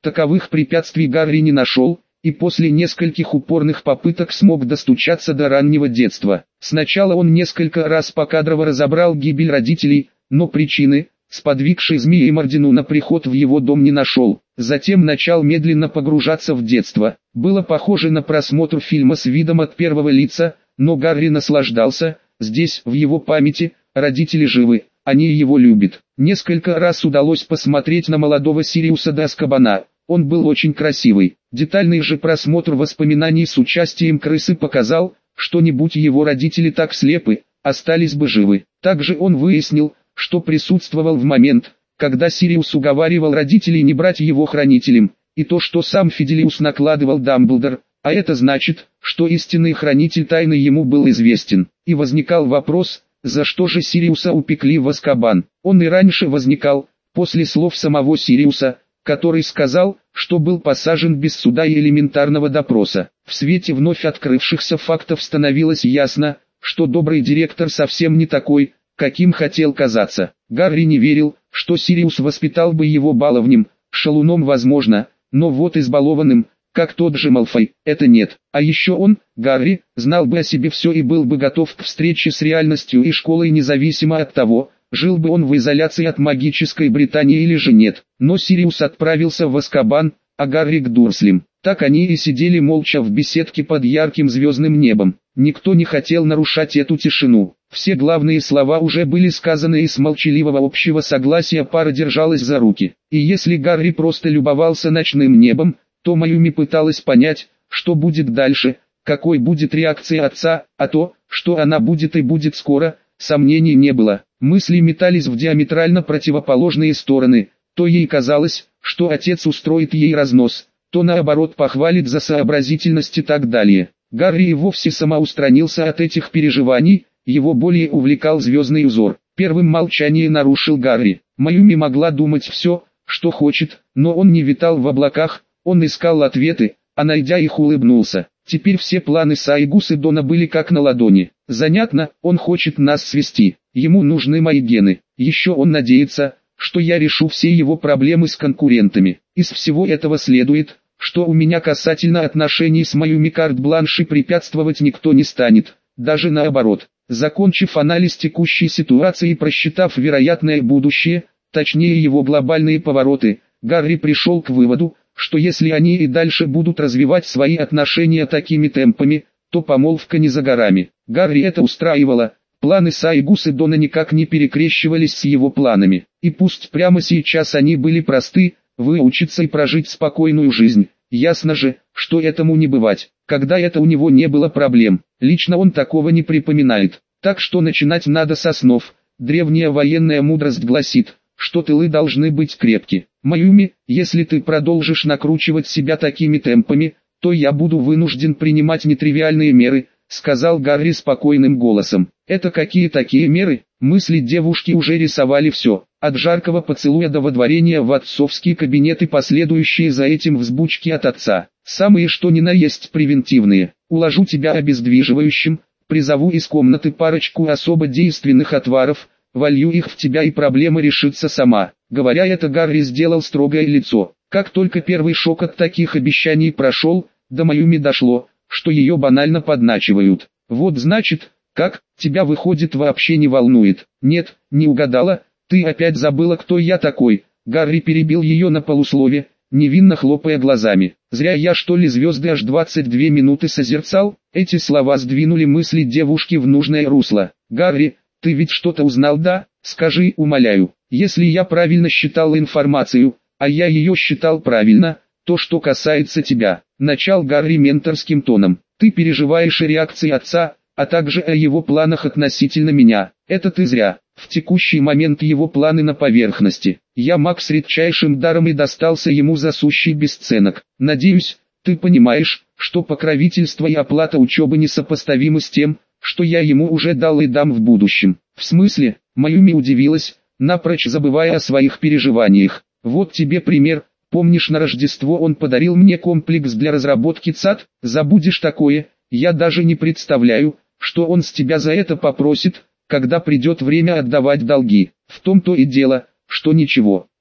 Таковых препятствий Гарри не нашел, и после нескольких упорных попыток смог достучаться до раннего детства. Сначала он несколько раз покадрово разобрал гибель родителей, но причины, сподвигшей Змеемордину на приход в его дом, не нашел. Затем начал медленно погружаться в детство. Было похоже на просмотр фильма с видом от первого лица, но Гарри наслаждался. Здесь, в его памяти, родители живы, они его любят. Несколько раз удалось посмотреть на молодого Сириуса де Азкабана. Он был очень красивый. Детальный же просмотр воспоминаний с участием крысы показал, что не будь его родители так слепы, остались бы живы. Также он выяснил, что присутствовал в момент, когда Сириус уговаривал родителей не брать его хранителем, и то, что сам Фиделиус накладывал Дамблдор, а это значит, что истинный хранитель тайны ему был известен. И возникал вопрос, за что же Сириуса упекли в Азкабан. Он и раньше возникал, после слов самого Сириуса, который сказал, что был посажен без суда и элементарного допроса. В свете вновь открывшихся фактов становилось ясно, что добрый директор совсем не такой, каким хотел казаться. Гарри не верил, что Сириус воспитал бы его баловнем, шалуном возможно, но вот избалованным, как тот же Малфой, это нет. А еще он, Гарри, знал бы о себе все и был бы готов к встрече с реальностью и школой независимо от того, жил бы он в изоляции от магической Британии или же нет. Но Сириус отправился в Азкабан, а Гарри к Дурслям. Так они и сидели молча в беседке под ярким звездным небом. Никто не хотел нарушать эту тишину. Все главные слова уже были сказаны, и с молчаливого общего согласия пара держалась за руки. И если Гарри просто любовался ночным небом, то Маюми пыталась понять, что будет дальше, какой будет реакция отца, а то, что она будет и будет скоро, сомнений не было. Мысли метались в диаметрально противоположные стороны. То ей казалось, что отец устроит ей разнос, то наоборот похвалит за сообразительность и так далее. Гарри и вовсе самоустранился от этих переживаний, его более увлекал звездный узор. Первым молчание нарушил Гарри. Маюми могла думать все, что хочет, но он не витал в облаках, он искал ответы, а найдя их улыбнулся. Теперь все планы Сайгус и Дона были как на ладони. Занятно, он хочет нас свести, ему нужны мои гены. Еще он надеется, что я решу все его проблемы с конкурентами. Из всего этого следует, что у меня касательно отношений с Маюми карт-бланши препятствовать никто не станет, даже наоборот. Закончив анализ текущей ситуации и просчитав вероятное будущее, точнее его глобальные повороты, Гарри пришел к выводу, что если они и дальше будут развивать свои отношения такими темпами, то помолвка не за горами. Гарри это устраивало, планы Сайгус и Дона никак не перекрещивались с его планами. И пусть прямо сейчас они были просты, выучиться и прожить спокойную жизнь, ясно же, что этому не бывать, когда это у него не было проблем. Лично он такого не припоминает, так что начинать надо с основ. Древняя военная мудрость гласит, что тылы должны быть крепки. Маюми, если ты продолжишь накручивать себя такими темпами, то я буду вынужден принимать нетривиальные меры, сказал Гарри спокойным голосом. Это какие такие меры? Мысли девушки уже рисовали все, от жаркого поцелуя до водворения в отцовский кабинет и последующие за этим взбучки от отца. Самые что ни на есть превентивные. Уложу тебя обездвиживающим, призову из комнаты парочку особо действенных отваров, волью их в тебя и проблема решится сама. Говоря это, Гарри сделал строгое лицо. Как только первый шок от таких обещаний прошел, до Маюми дошло, что ее банально подначивают. Вот значит, как, тебя выходит вообще не волнует. Нет, не угадала, ты опять забыла, кто я такой. Гарри перебил ее на полуслове, невинно хлопая глазами. Зря я что ли звезды аж 22 минуты созерцал? Эти слова сдвинули мысли девушки в нужное русло. Гарри, ты ведь что-то узнал, да? Скажи, умоляю. Если я правильно считал информацию, а я ее считал правильно, то что касается тебя, начал Гарри менторским тоном. Ты переживаешь о реакции отца, а также о его планах относительно меня. Это ты зря. В текущий момент его планы на поверхности. Я маг с редчайшим даром и достался ему за сущий бесценок. Надеюсь, ты понимаешь, что покровительство и оплата учебы несопоставимы с тем, что я ему уже дал и дам в будущем. В смысле? Маюми удивилась, напрочь забывая о своих переживаниях. Вот тебе пример. Помнишь, на Рождество он подарил мне комплекс для разработки ЦАД? Забудешь такое? Я даже не представляю, что он с тебя за это попросит, когда придет время отдавать долги. В том-то и дело, что ничего.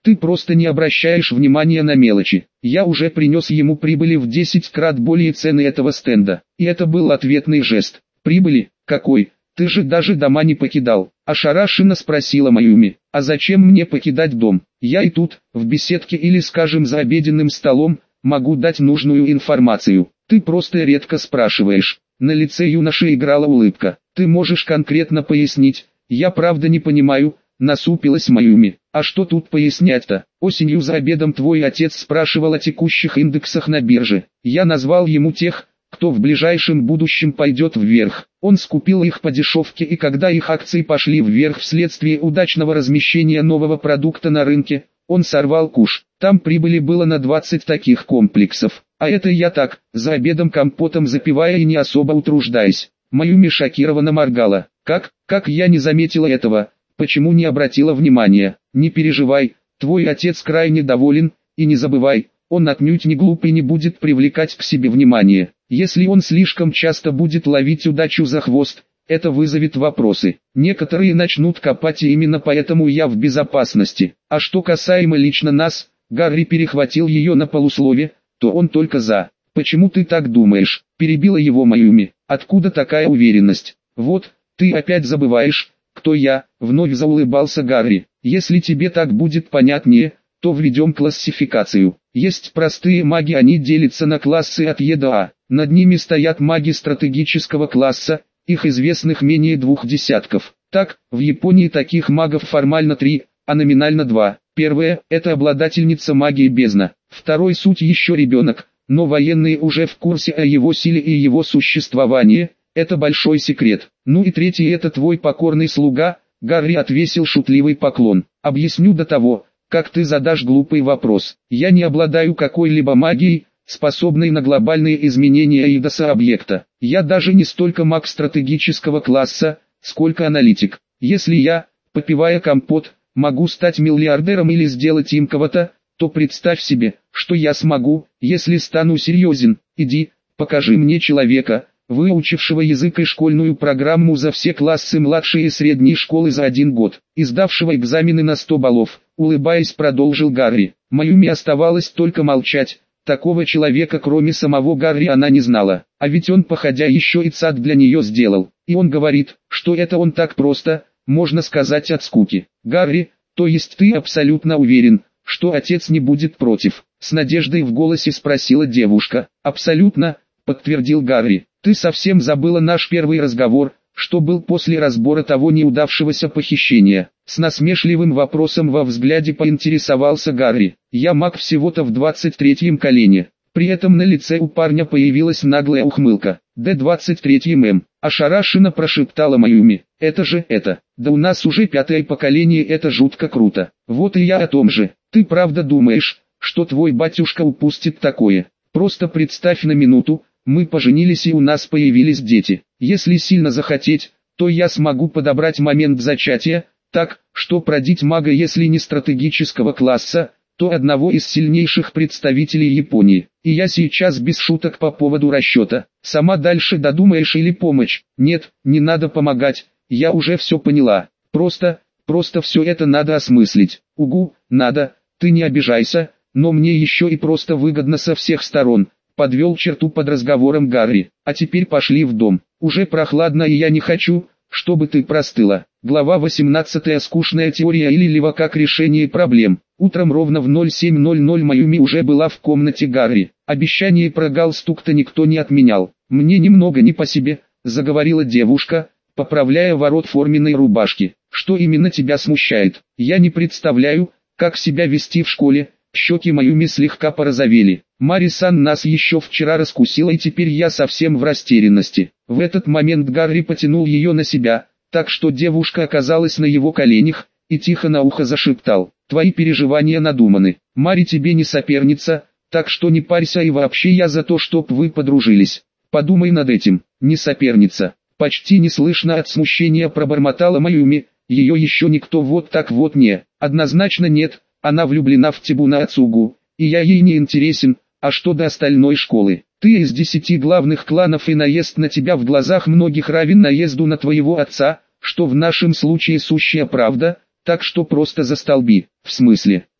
Ты просто не обращаешь внимания на мелочи. Я уже принес ему прибыли в 10 крат более цены этого стенда. И это был ответный жест. Прибыли? Какой? Ты же даже дома не покидал. Ошарашенно спросила Майюми. А зачем мне покидать дом? Я и тут, в беседке или скажем за обеденным столом, могу дать нужную информацию. Ты просто редко спрашиваешь. На лице юноши играла улыбка. Ты можешь конкретно пояснить? Я правда не понимаю, насупилась Майюми. А что тут пояснять-то? Осенью за обедом твой отец спрашивал о текущих индексах на бирже. Я назвал ему тех, кто в ближайшем будущем пойдет вверх. Он скупил их по дешевке, и когда их акции пошли вверх вследствие удачного размещения нового продукта на рынке, он сорвал куш. Там прибыли было на 20 таких комплексов. А это я так, за обедом компотом запивая и не особо утруждаясь. Майюми шокированно моргала. Как я не заметила этого? Почему не обратила внимания? Не переживай, твой отец крайне доволен, и не забывай, он отнюдь не глуп и не будет привлекать к себе внимание. Если он слишком часто будет ловить удачу за хвост, это вызовет вопросы. Некоторые начнут копать, и именно поэтому я в безопасности. А что касаемо лично нас, Гарри перехватил ее на полуслове, то он только за. Почему ты так думаешь? Перебила его Майюми. Откуда такая уверенность? Вот, ты опять забываешь, кто я, вновь заулыбался Гарри. Если тебе так будет понятнее, то введем классификацию. Есть простые маги, они делятся на классы от Е до А. Над ними стоят маги стратегического класса, их известных менее 2 десятков. Так, в Японии таких магов формально 3, а номинально 2. Первое – это обладательница магии бездна. Второй суть еще ребенок, но военные уже в курсе о его силе и его существовании. Это большой секрет. Ну и третий – это твой покорный слуга. Гарри отвесил шутливый поклон. Объясню до того, как ты задашь глупый вопрос. Я не обладаю какой-либо магией, способной на глобальные изменения идоса объекта. Я даже не столько маг стратегического класса, сколько аналитик. Если я, попивая компот, могу стать миллиардером или сделать им кого-то, то представь себе, что я смогу, если стану серьезен. Иди, покажи мне человека, выучившего язык и школьную программу за все классы младшей и средней школы за 1 год, и сдавшего экзамены на 100 баллов, улыбаясь, продолжил Гарри. Майюми оставалось только молчать. Такого человека кроме самого Гарри она не знала, а ведь он походя еще и ЦАД для нее сделал, и он говорит, что это он так просто, можно сказать от скуки. Гарри, то есть ты абсолютно уверен, что отец не будет против? С надеждой в голосе спросила девушка. Абсолютно, подтвердил Гарри. Ты совсем забыла наш первый разговор, что был после разбора того неудавшегося похищения. С насмешливым вопросом во взгляде поинтересовался Гарри. Я маг всего-то в 23-м колене. При этом на лице у парня появилась наглая ухмылка. «Д-23-м», ошарашенно прошептала Майюми. «Это же это. Да у нас уже 5-е поколение, это жутко круто. Вот и я о том же. Ты правда думаешь, что твой батюшка упустит такое? Просто представь на минуту, мы поженились и у нас появились дети. Если сильно захотеть, то я смогу подобрать момент зачатия, так, что родить мага, если не стратегического класса, то одного из сильнейших представителей Японии. И я сейчас без шуток по поводу расчета. Сама дальше додумаешь или помочь? Нет, не надо помогать, я уже все поняла. Просто все это надо осмыслить. Угу, надо, ты не обижайся, но мне еще и просто выгодно со всех сторон. Подвел черту под разговором Гарри. А теперь пошли в дом. Уже прохладно, и я не хочу, чтобы ты простыла. Глава 18. Скучная теория или левак решение проблем. Утром ровно в 07:00 Майюми уже была в комнате Гарри. Обещание про галстук-то никто не отменял. Мне немного не по себе, заговорила девушка, поправляя ворот форменной рубашки. Что именно тебя смущает? Я не представляю, как себя вести в школе. Щеки Майюми слегка порозовели. Мари-сан нас еще вчера раскусила, и теперь я совсем в растерянности. В этот момент Гарри потянул ее на себя, так что девушка оказалась на его коленях, и тихо на ухо зашептал. Твои переживания надуманы. Мари тебе не соперница, так что не парься, и вообще я за то, чтоб вы подружились. Подумай над этим. Не соперница. Почти неслышно от смущения пробормотала Майюми. Ее еще никто вот так вот не. Однозначно нет. Она влюблена в Тибуна Ацугу, и я ей не интересен. А что до остальной школы? Ты из 10 главных кланов, и наезд на тебя в глазах многих равен наезду на твоего отца, что в нашем случае сущая правда, так что просто застолби. В смысле?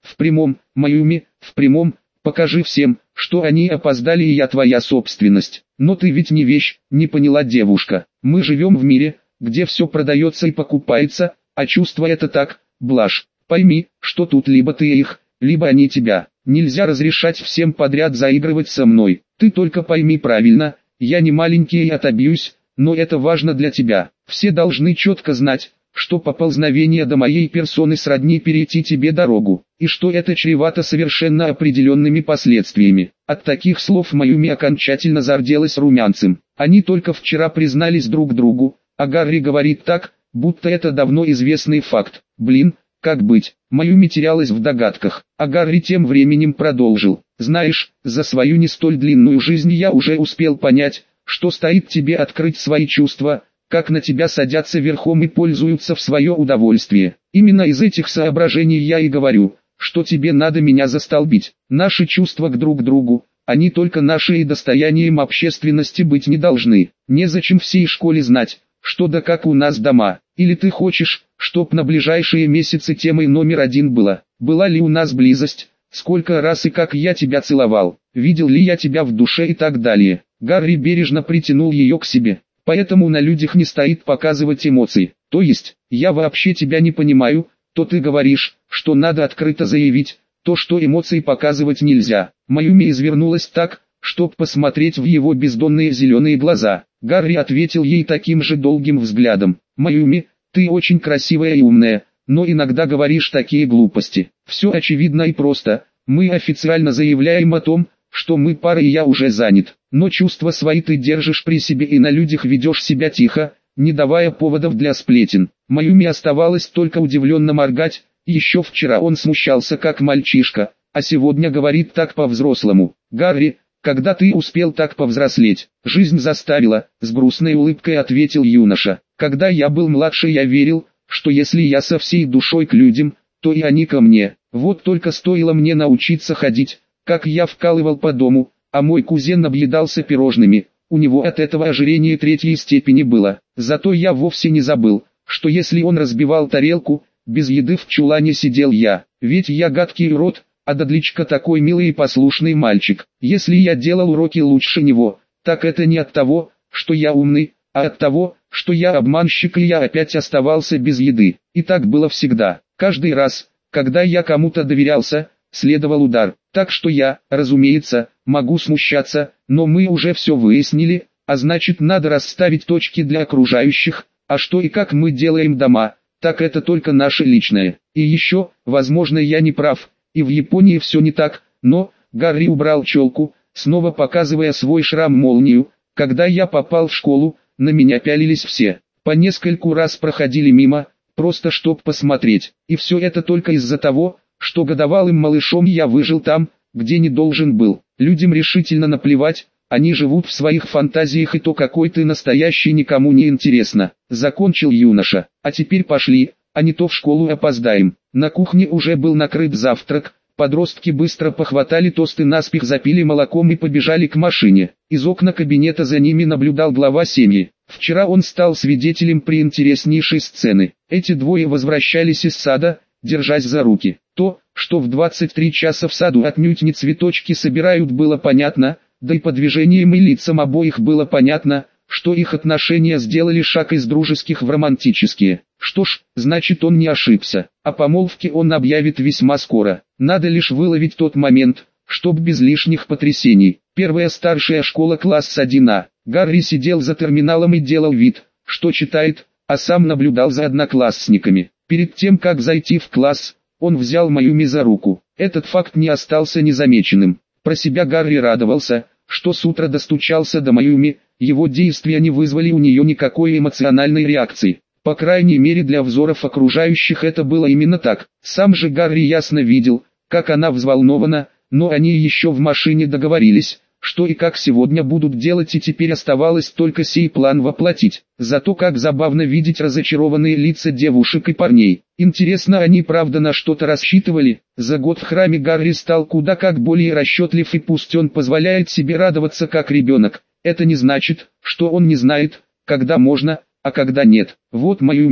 В прямом, Маюми, в прямом, покажи всем, что они опоздали и я твоя собственность. Но ты ведь не вещь, не поняла девушка. Мы живем в мире, где все продается и покупается, а чувство это так, блажь. Пойми, что тут либо ты их, либо они тебя. Нельзя разрешать всем подряд заигрывать со мной. Ты только пойми правильно, я не маленький и отобьюсь, но это важно для тебя. Все должны четко знать, что поползновение до моей персоны сродни перейти тебе дорогу, и что это чревато совершенно определенными последствиями. От таких слов Маюми окончательно зарделась румянцем. Они только вчера признались друг другу, а Гарри говорит так, будто это давно известный факт. Блин, как быть? Маюми терялась в догадках, а Гарри тем временем продолжил. Знаешь, за свою не столь длинную жизнь я уже успел понять, что стоит тебе открыть свои чувства, как на тебя садятся верхом и пользуются в свое удовольствие. Именно из этих соображений я и говорю, что тебе надо меня застолбить. Наши чувства к друг другу, они только наши и достоянием общественности быть не должны. Незачем всей школе знать, что да как у нас дома. Или ты хочешь, чтоб на ближайшие месяцы темой номер один была ли у нас близость, сколько раз и как я тебя целовал, видел ли я тебя в душе и так далее. Гарри бережно притянул ее к себе. Поэтому на людях не стоит показывать эмоции. То есть, я вообще тебя не понимаю, то ты говоришь, что надо открыто заявить, то что эмоции показывать нельзя. Маюми извернулась так, чтоб посмотреть в его бездонные зеленые глаза. Гарри ответил ей таким же долгим взглядом. Маюми, ты очень красивая и умная, но иногда говоришь такие глупости. Все очевидно и просто. Мы официально заявляем о том, что мы пара и я уже занят. Но чувства свои ты держишь при себе и на людях ведешь себя тихо, не давая поводов для сплетен. Маюми оставалось только удивленно моргать. Еще вчера он смущался как мальчишка, а сегодня говорит так по-взрослому. Гарри, когда ты успел так повзрослеть? Жизнь заставила, с грустной улыбкой ответил юноша. Когда я был младше, я верил, что если я со всей душой к людям, то и они ко мне. Вот только стоило мне научиться ходить, как я вкалывал по дому, а мой кузен объедался пирожными. У него от этого ожирение третьей степени было. Зато я вовсе не забыл, что если он разбивал тарелку, без еды в чулане сидел я. Ведь я гадкий урод, а Дадличка такой милый и послушный мальчик. Если я делал уроки лучше него, так это не от того, что я умный, а от того, что я обманщик и я опять оставался без еды. И так было всегда. Каждый раз, когда я кому-то доверялся, следовал удар. Так что я, разумеется, могу смущаться, но мы уже все выяснили, а значит надо расставить точки для окружающих, а что и как мы делаем дома, так это только наше личное. И еще, возможно я не прав, и в Японии все не так, но, Гарри убрал челку, снова показывая свой шрам-молнию, когда я попал в школу, на меня пялились все, по нескольку раз проходили мимо, просто чтоб посмотреть, и все это только из-за того, что годовалым малышом я выжил там, где не должен был. Людям решительно наплевать, они живут в своих фантазиях и то какой ты настоящий никому не интересно. Закончил юноша, а теперь пошли, а не то в школу опоздаем. На кухне уже был накрыт завтрак, подростки быстро похватали тосты наспех запили молоком и побежали к машине. Из окна кабинета за ними наблюдал глава семьи. Вчера он стал свидетелем приинтереснейшей сцены. Эти двое возвращались из сада, держась за руки. То, что в 23 часа в саду отнюдь не цветочки собирают, было понятно, да и по движениям и лицам обоих было понятно, что их отношения сделали шаг из дружеских в романтические. Что ж, значит он не ошибся, о помолвке он объявит весьма скоро. Надо лишь выловить тот момент, чтоб без лишних потрясений. Первая старшая школа класс 1А. Гарри сидел за терминалом и делал вид, что читает, а сам наблюдал за одноклассниками. Перед тем как зайти в класс, он взял Маюми за руку. Этот факт не остался незамеченным. Про себя Гарри радовался, что с утра достучался до Маюми, его действия не вызвали у нее никакой эмоциональной реакции. По крайней мере для взоров окружающих это было именно так. Сам же Гарри ясно видел, как она взволнована, но они еще в машине договорились, что и как сегодня будут делать, и теперь оставалось только сей план воплотить. Зато как забавно видеть разочарованные лица девушек и парней. Интересно, они правда на что-то рассчитывали? За год в храме Гарри стал куда как более расчетлив, и пусть он позволяет себе радоваться как ребенок, это не значит, что он не знает, когда можно, а когда нет. Вот Маюми,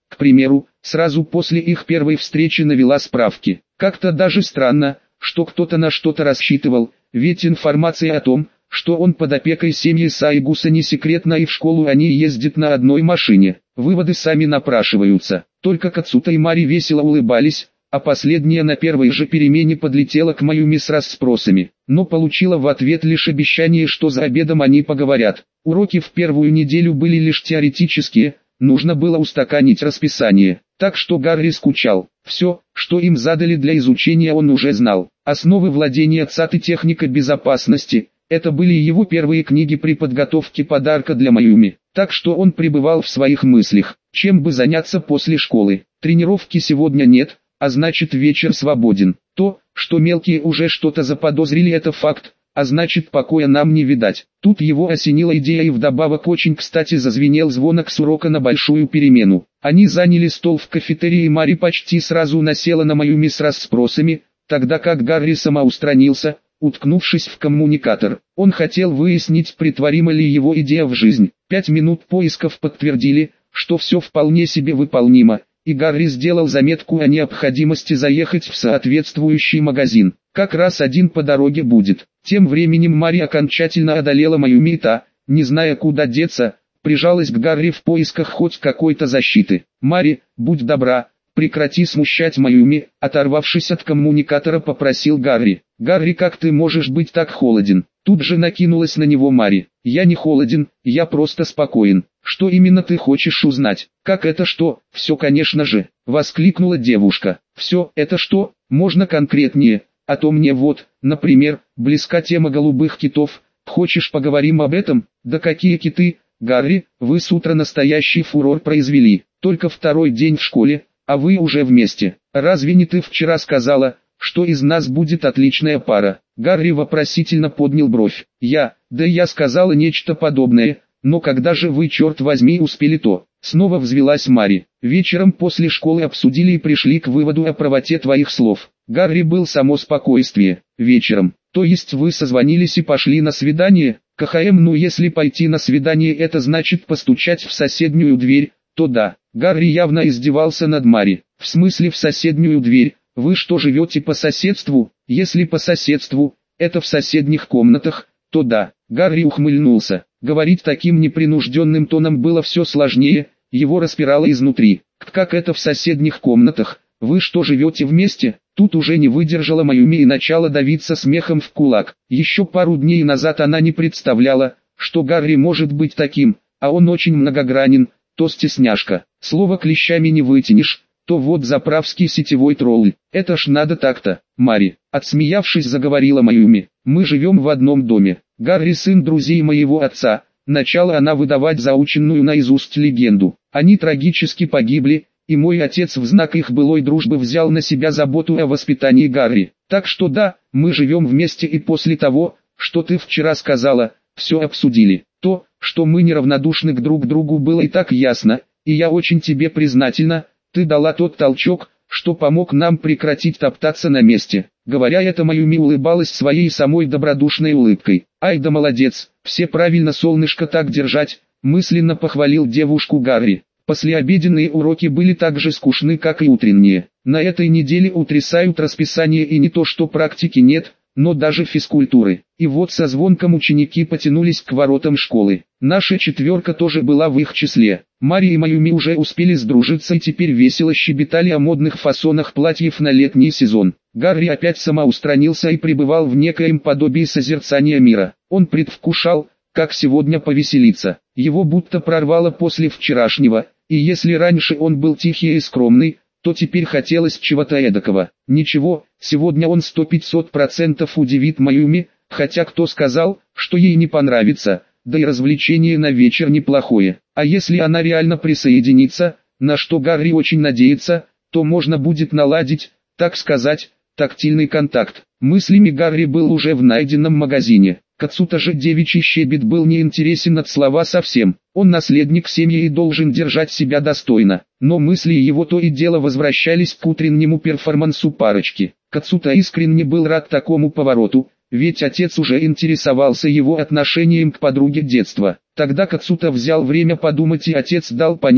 к примеру, сразу после их первой встречи навела справки. Как-то даже странно, что кто-то на что-то рассчитывал, ведь информация о том, что он под опекой семьи Сайгуса не секретна и в школу они ездят на одной машине. Выводы сами напрашиваются. Только Кацута и Мари весело улыбались, а последняя на первой же перемене подлетела к Майюми с расспросами, но получила в ответ лишь обещание, что за обедом они поговорят. Уроки в первую неделю были лишь теоретические, нужно было устаканить расписание, так что Гарри скучал. Все, что им задали для изучения, он уже знал. Основы владения ЦАТ и техника безопасности – это были его первые книги при подготовке подарка для Майюми, так что он пребывал в своих мыслях, чем бы заняться после школы. Тренировки сегодня нет, а значит вечер свободен. То, что мелкие уже что-то заподозрили, это факт, а значит покоя нам не видать. Тут его осенила идея, и вдобавок очень кстати зазвенел звонок с урока на большую перемену. Они заняли стол в кафетерии, и Мари почти сразу насела на Майюми с расспросами, тогда как Гарри самоустранился, уткнувшись в коммуникатор. Он хотел выяснить, притворима ли его идея в жизнь. 5 минут поисков подтвердили, что все вполне себе выполнимо, и Гарри сделал заметку о необходимости заехать в соответствующий магазин. Как раз один по дороге будет. Тем временем Мари окончательно одолела Майюми, и та, не зная куда деться, прижалась к Гарри в поисках хоть какой-то защиты. «Мари, будь добра, прекрати смущать Майюми», оторвавшись от коммуникатора, попросил Гарри. «Гарри, как ты можешь быть так холоден?» Тут же накинулась на него Мари. «Я не холоден, я просто спокоен. Что именно ты хочешь узнать?» «Как это что?» «Все, конечно же», воскликнула девушка. «Все, это что? Можно конкретнее? А то мне вот, например, близка тема голубых китов. Хочешь, поговорим об этом?» «Да какие киты, Гарри, вы с утра настоящий фурор произвели. Только второй день в школе, а вы уже вместе. Разве не ты вчера сказала, что из нас будет отличная пара?» Гарри вопросительно поднял бровь. Да я сказала нечто подобное, но когда же вы, черт возьми, успели-то?» Снова взвилась Мари. «Вечером после школы обсудили и пришли к выводу о правоте твоих слов». Гарри был само спокойствие. «Вечером, то есть вы созвонились и пошли на свидание?» «КХМ, ну если пойти на свидание это значит постучать в соседнюю дверь, то да». Гарри явно издевался над Мари. «В смысле в соседнюю дверь? Вы что, живете по соседству?» «Если по соседству, это в соседних комнатах, то да». Гарри ухмыльнулся. Говорить таким непринужденным тоном было все сложнее, его распирало изнутри. «Как это в соседних комнатах? Вы что, живете вместе?» Тут уже не выдержала Майюми и начала давиться смехом в кулак. Еще пару дней назад она не представляла, что Гарри может быть таким, а он очень многогранен, то стесняшка, слово клещами не вытянешь, то вот заправский сетевой тролль. Это ж надо так-то. «Мари», отсмеявшись, заговорила Майюми, «мы живем в одном доме. Гарри сын друзей моего отца». Начала она выдавать заученную наизусть легенду. «Они трагически погибли, и мой отец в знак их былой дружбы взял на себя заботу о воспитании Гарри. Так что да, мы живем вместе, и после того, что ты вчера сказала, все обсудили. То, что мы неравнодушны к друг другу, было и так ясно, и я очень тебе признательна, ты дала тот толчок, что помог нам прекратить топтаться на месте». Говоря это, Майюми улыбалась своей самой добродушной улыбкой. «Ай да молодец, все правильно, солнышко, так держать», мысленно похвалил девушку Гарри. Послеобеденные уроки были так же скучны, как и утренние. На этой неделе утрясают расписание, и не то что практики нет, но даже физкультуры. И вот со звонком ученики потянулись к воротам школы. Наша четверка тоже была в их числе. Мари и Майюми уже успели сдружиться и теперь весело щебетали о модных фасонах платьев на летний сезон. Гарри опять самоустранился и пребывал в некоем подобии созерцания мира. Он предвкушал, как сегодня повеселиться. Его будто прорвало после вчерашнего, и если раньше он был тихий и скромный, то теперь хотелось чего-то эдакого. Ничего, сегодня он 100-500% удивит Майюми, хотя кто сказал, что ей не понравится, да и развлечение на вечер неплохое. А если она реально присоединится, на что Гарри очень надеется, то можно будет наладить, так сказать, тактильный контакт. Мыслями Гарри был уже в найденном магазине. Кацута же девичий щебет был неинтересен от слова совсем. Он наследник семьи и должен держать себя достойно. Но мысли его то и дело возвращались к утреннему перформансу парочки. Кацута искренне был рад такому повороту, ведь отец уже интересовался его отношением к подруге детства. Тогда Кацута взял время подумать, и отец дал понять,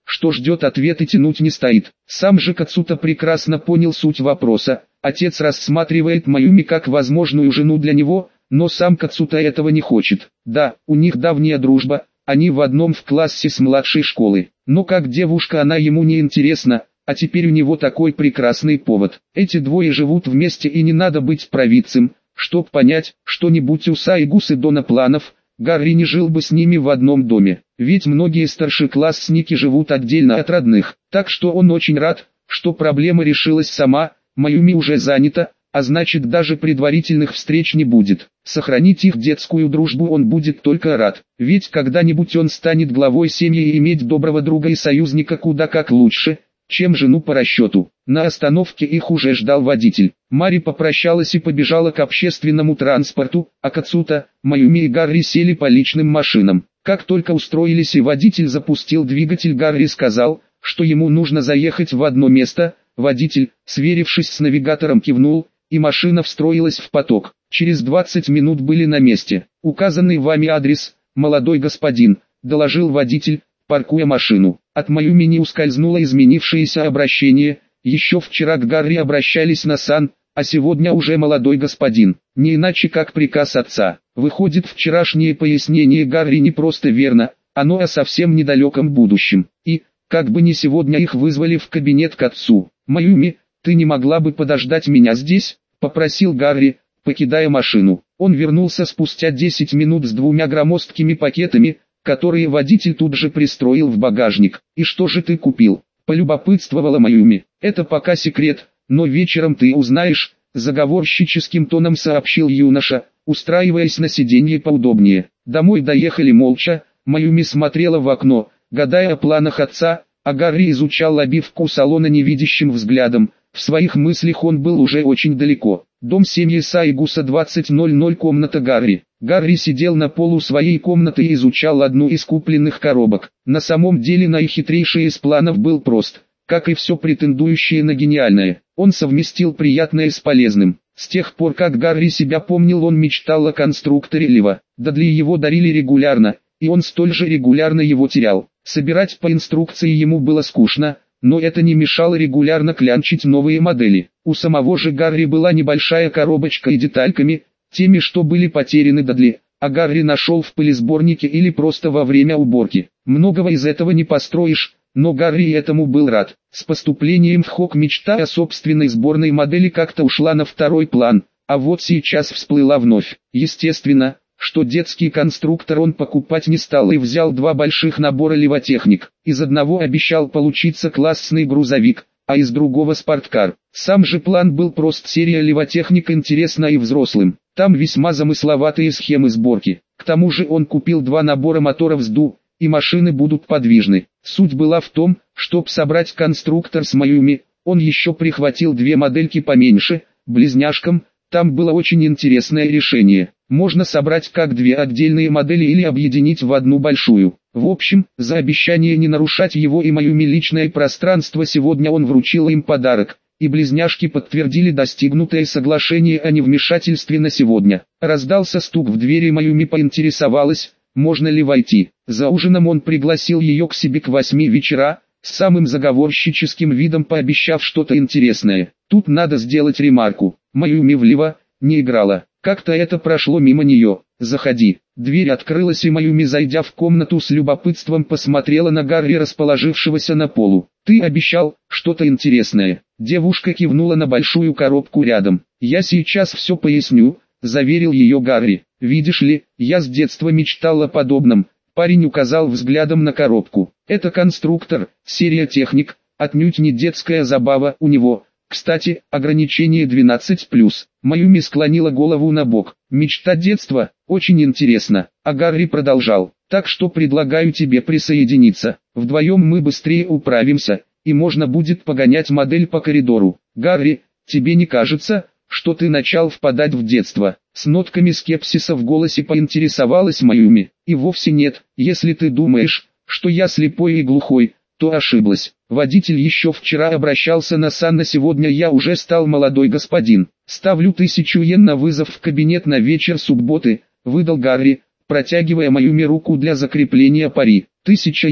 что ждет ответ и тянуть не стоит. Сам же Кацута прекрасно понял суть вопроса. Отец рассматривает Маюми как возможную жену для него, но сам Кацута этого не хочет. Да, у них давняя дружба, они в одном в классе с младшей школы. Но как девушка она ему не интересна, а теперь у него такой прекрасный повод. Эти двое живут вместе и не надо быть провидцем, чтоб понять, что не будь у Сайгусы Дона планов, Гарри не жил бы с ними в одном доме. Ведь многие старшеклассники живут отдельно от родных. Так что он очень рад, что проблема решилась сама, Маюми уже занята, а значит даже предварительных встреч не будет. Сохранить их детскую дружбу он будет только рад. Ведь когда-нибудь он станет главой семьи и иметь доброго друга и союзника куда как лучше, чем жену по расчету. На остановке их уже ждал водитель. Мари попрощалась и побежала к общественному транспорту, а Кацута, Маюми и Гарри сели по личным машинам. Как только устроились и водитель запустил двигатель, Гарри сказал, что ему нужно заехать в одно место. Водитель, сверившись с навигатором, кивнул, и машина встроилась в поток. Через 20 минут были на месте. «Указанный вами адрес, молодой господин», — доложил водитель, паркуя машину. От Маюми не ускользнуло изменившееся обращение. Еще вчера к Гарри обращались на сан, а сегодня уже молодой господин. Не иначе как приказ отца. Выходит, вчерашнее пояснение Гарри не просто верно, оно о совсем недалеком будущем. И, как бы не сегодня их вызвали в кабинет к отцу. «Маюми, ты не могла бы подождать меня здесь?» — попросил Гарри, покидая машину. Он вернулся спустя 10 минут с 2 громоздкими пакетами, которые водитель тут же пристроил в багажник. «И что же ты купил?» — полюбопытствовала Маюми. «Это пока секрет, но вечером ты узнаешь», — заговорщическим тоном сообщил юноша, устраиваясь на сиденье поудобнее. Домой доехали молча. Маюми смотрела в окно, гадая о планах отца, а Гарри изучал обивку салона невидящим взглядом. В своих мыслях он был уже очень далеко. Дом семьи Сайгуса 20:00, комната Гарри. Гарри сидел на полу своей комнаты и изучал одну из купленных коробок. На самом деле наихитрейший из планов был прост, как и все претендующее на гениальное. Он совместил приятное с полезным. С тех пор, как Гарри себя помнил, он мечтал о конструкторе Лева. Дадли его дарили регулярно, и он столь же регулярно его терял. Собирать по инструкции ему было скучно, но это не мешало регулярно клянчить новые модели. У самого же Гарри была небольшая коробочка и детальками, теми, что были потеряны Дадли, а Гарри нашел в пылесборнике или просто во время уборки. Многого из этого не построишь, но Гарри этому был рад. С поступлением в ХОК мечта о собственной сборной модели как-то ушла на второй план, а вот сейчас всплыла вновь. Естественно, что детский конструктор он покупать не стал и взял 2 больших набора Левотехник. Из одного обещал получиться классный грузовик, а из другого спорткар. Сам же план был прост: серия Левотехник интересна и взрослым. Там весьма замысловатые схемы сборки. К тому же он купил 2 набора моторов СДУ, и машины будут подвижны. Суть была в том, чтоб собрать конструктор с Маюми, он еще прихватил 2 модельки поменьше, близняшкам. Там было очень интересное решение. Можно собрать как 2 отдельные модели или объединить в одну большую. В общем, за обещание не нарушать его и Маюми личное пространство сегодня он вручил им подарок, и близняшки подтвердили достигнутое соглашение о невмешательстве на сегодня. Раздался стук в двери, Маюми поинтересовалась, можно ли войти. За ужином он пригласил ее к себе к 8 вечера, с самым заговорщическим видом пообещав что-то интересное. Тут надо сделать ремарку. Маюми в Лева не играла. Как-то это прошло мимо нее. «Заходи». Дверь открылась, и Маюми, зайдя в комнату, с любопытством посмотрела на Гарри, расположившегося на полу. «Ты обещал что-то интересное». Девушка кивнула на большую коробку рядом. «Я сейчас все поясню», — заверил ее Гарри. «Видишь ли, я с детства мечтал о подобном». Парень указал взглядом на коробку. «Это конструктор, серия Техник, отнюдь не детская забава у него. Кстати, ограничение 12+. Маюми склонила голову на бок. «Мечта детства, очень интересно». А Гарри продолжал. «Так что предлагаю тебе присоединиться. Вдвоем мы быстрее управимся, и можно будет погонять модель по коридору». «Гарри, тебе не кажется, что ты начал впадать в детство?» С нотками скепсиса в голосе поинтересовалась Маюми. «И вовсе нет. Если ты думаешь, что я слепой и глухой, то ошиблась. Водитель еще вчера обращался на сан, на сегодня я уже стал молодой господин. Ставлю 1000 йен на вызов в кабинет на вечер субботы», — выдал Гарри, протягивая Маюми руку для закрепления пари. 1000 йен,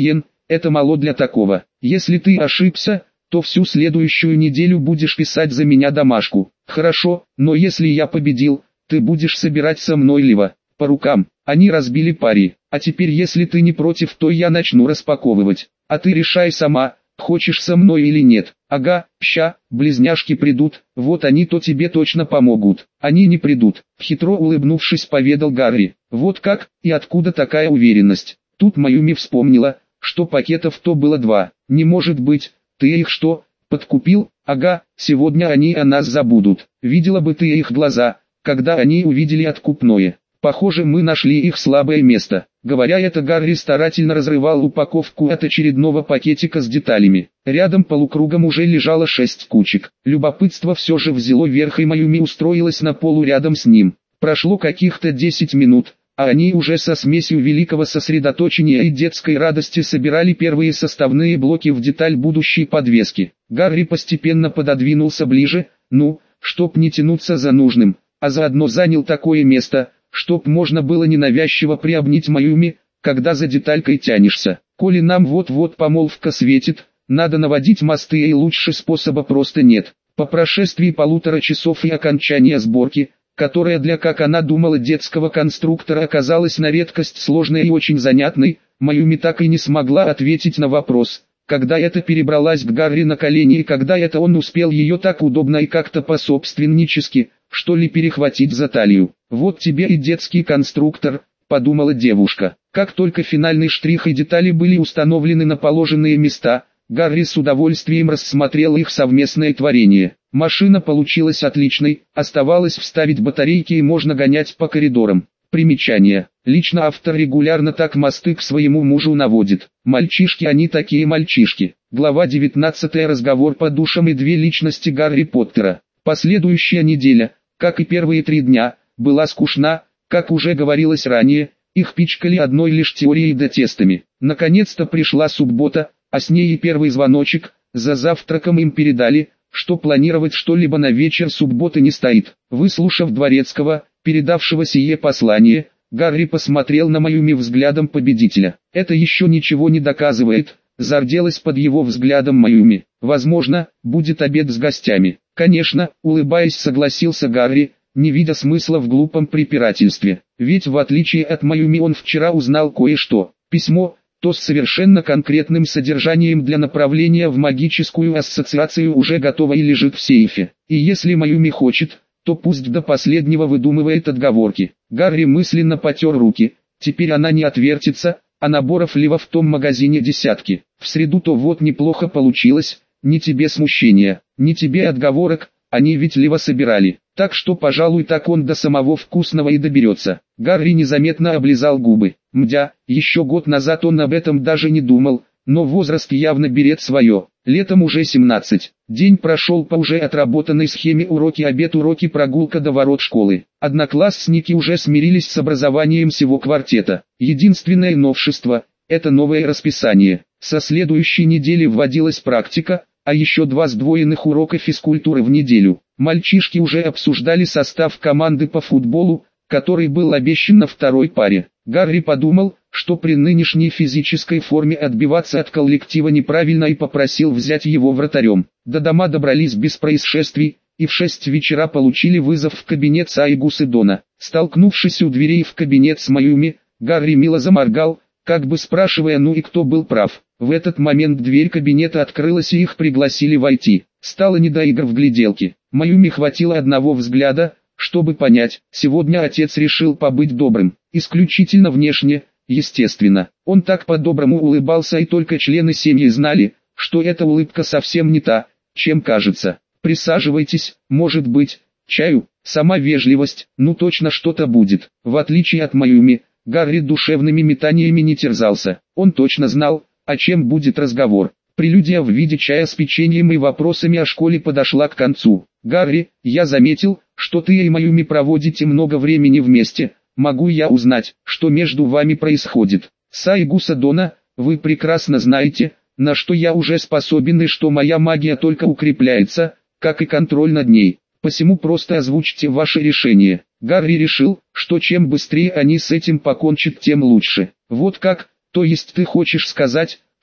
это мало для такого. Если ты ошибся, то всю следующую неделю будешь писать за меня домашку. Хорошо, но если я победил, ты будешь собирать со мной лево. По рукам. Они разбили пари. А теперь если ты не против, то я начну распаковывать. А ты решай сама, хочешь со мной или нет. Ага, ща, близняшки придут, вот они-то тебе точно помогут. Они не придут. Хитро улыбнувшись, поведал Гарри. Вот как, и откуда такая уверенность? Тут Маюми вспомнила, что пакетов-то было 2. Не может быть, ты их что, подкупил? Ага, сегодня они о нас забудут. Видела бы ты их глаза, когда они увидели откупное. Похоже, мы нашли их слабое место. Говоря это, Гарри старательно разрывал упаковку от очередного пакетика с деталями. Рядом полукругом уже лежало 6 кучек. Любопытство все же взяло верх, и Маюми устроилась на полу рядом с ним. Прошло каких-то 10 минут, а они уже со смесью великого сосредоточения и детской радости собирали первые составные блоки в деталь будущей подвески. Гарри постепенно пододвинулся ближе, чтоб не тянуться за нужным, а заодно занял такое место, чтоб можно было ненавязчиво приобнять Маюми, когда за деталькой тянешься. Коли нам вот-вот помолвка светит, надо наводить мосты, и лучше способа просто нет. По прошествии 1,5 часов и окончания сборки, которая для, как она думала, детского конструктора оказалась на редкость сложной и очень занятной, Маюми так и не смогла ответить на вопрос, когда это перебралась к Гарри на колени и когда это он успел ее так удобно и как-то по-собственнически, что ли, перехватить за талию. «Вот тебе и детский конструктор», — подумала девушка. Как только финальный штрих и детали были установлены на положенные места, Гарри с удовольствием рассмотрел их совместное творение. Машина получилась отличной, оставалось вставить батарейки и можно гонять по коридорам. Примечание. Лично автор регулярно так мосты к своему мужу наводит. Мальчишки, они такие мальчишки. Глава 19. Разговор по душам и 2 личности Гарри Поттера. Последующая неделя, как и первые 3 дня, была скучна, как уже говорилось ранее, их пичкали одной лишь теорией да тестами. Наконец-то пришла суббота, а с ней и первый звоночек. За завтраком им передали, что планировать что-либо на вечер субботы не стоит. Выслушав Дворецкого, передавшего сие послание, Гарри посмотрел на Маюми взглядом победителя. «Это еще ничего не доказывает», — зарделась под его взглядом Маюми. «Возможно, будет обед с гостями». «Конечно», — улыбаясь, согласился Гарри, не видя смысла в глупом препирательстве. Ведь в отличие от Маюми он вчера узнал кое-что. Письмо, то с совершенно конкретным содержанием для направления в магическую ассоциацию, уже готово и лежит в сейфе. И если Маюми хочет, то пусть до последнего выдумывает отговорки. Гарри мысленно потер руки. Теперь она не отвертится, а наборов лева в том магазине десятки. В среду-то вот неплохо получилось, ни тебе смущения, ни тебе отговорок, они ведь лева собирали. Так что, пожалуй, так он до самого вкусного и доберется. Гарри незаметно облизал губы. Мдя, еще год назад он об этом даже не думал, но возраст явно берет свое. Летом уже 17. День прошел по уже отработанной схеме: уроки, обед, уроки, прогулка до ворот школы. Одноклассники уже смирились с образованием всего квартета. Единственное новшество – это новое расписание. Со следующей недели вводилась практика, а еще 2 сдвоенных урока физкультуры в неделю. Мальчишки уже обсуждали состав команды по футболу, который был обещан на 2-й паре. Гарри подумал, что при нынешней физической форме отбиваться от коллектива неправильно, и попросил взять его вратарем. До дома добрались без происшествий, и в 6 вечера получили вызов в кабинет Сайгусы Дона. Столкнувшись у дверей в кабинет с Маюми, Гарри мило заморгал, как бы спрашивая, ну и кто был прав. В этот момент дверь кабинета открылась, и их пригласили войти. Стало не до игр в гляделки. Маюми хватило одного взгляда, чтобы понять, сегодня отец решил побыть добрым, исключительно внешне, естественно. Он так по-доброму улыбался, и только члены семьи знали, что эта улыбка совсем не та, чем кажется. «Присаживайтесь, может быть, чаю?» Сама вежливость, точно что-то будет. В отличие от Маюми, Гарри душевными метаниями не терзался. Он точно знал, о чем будет разговор. Прелюдия в виде чая с печеньем и вопросами о школе подошла к концу. «Гарри, я заметил, что ты и Маюми проводите много времени вместе. Могу я узнать, что между вами происходит?» «Сайгуса Дона, вы прекрасно знаете, на что я уже способен и что моя магия только укрепляется, как и контроль над ней. Посему просто озвучьте ваше решение». Гарри решил, что чем быстрее они с этим покончат, тем лучше. «Вот как, то есть ты хочешь сказать,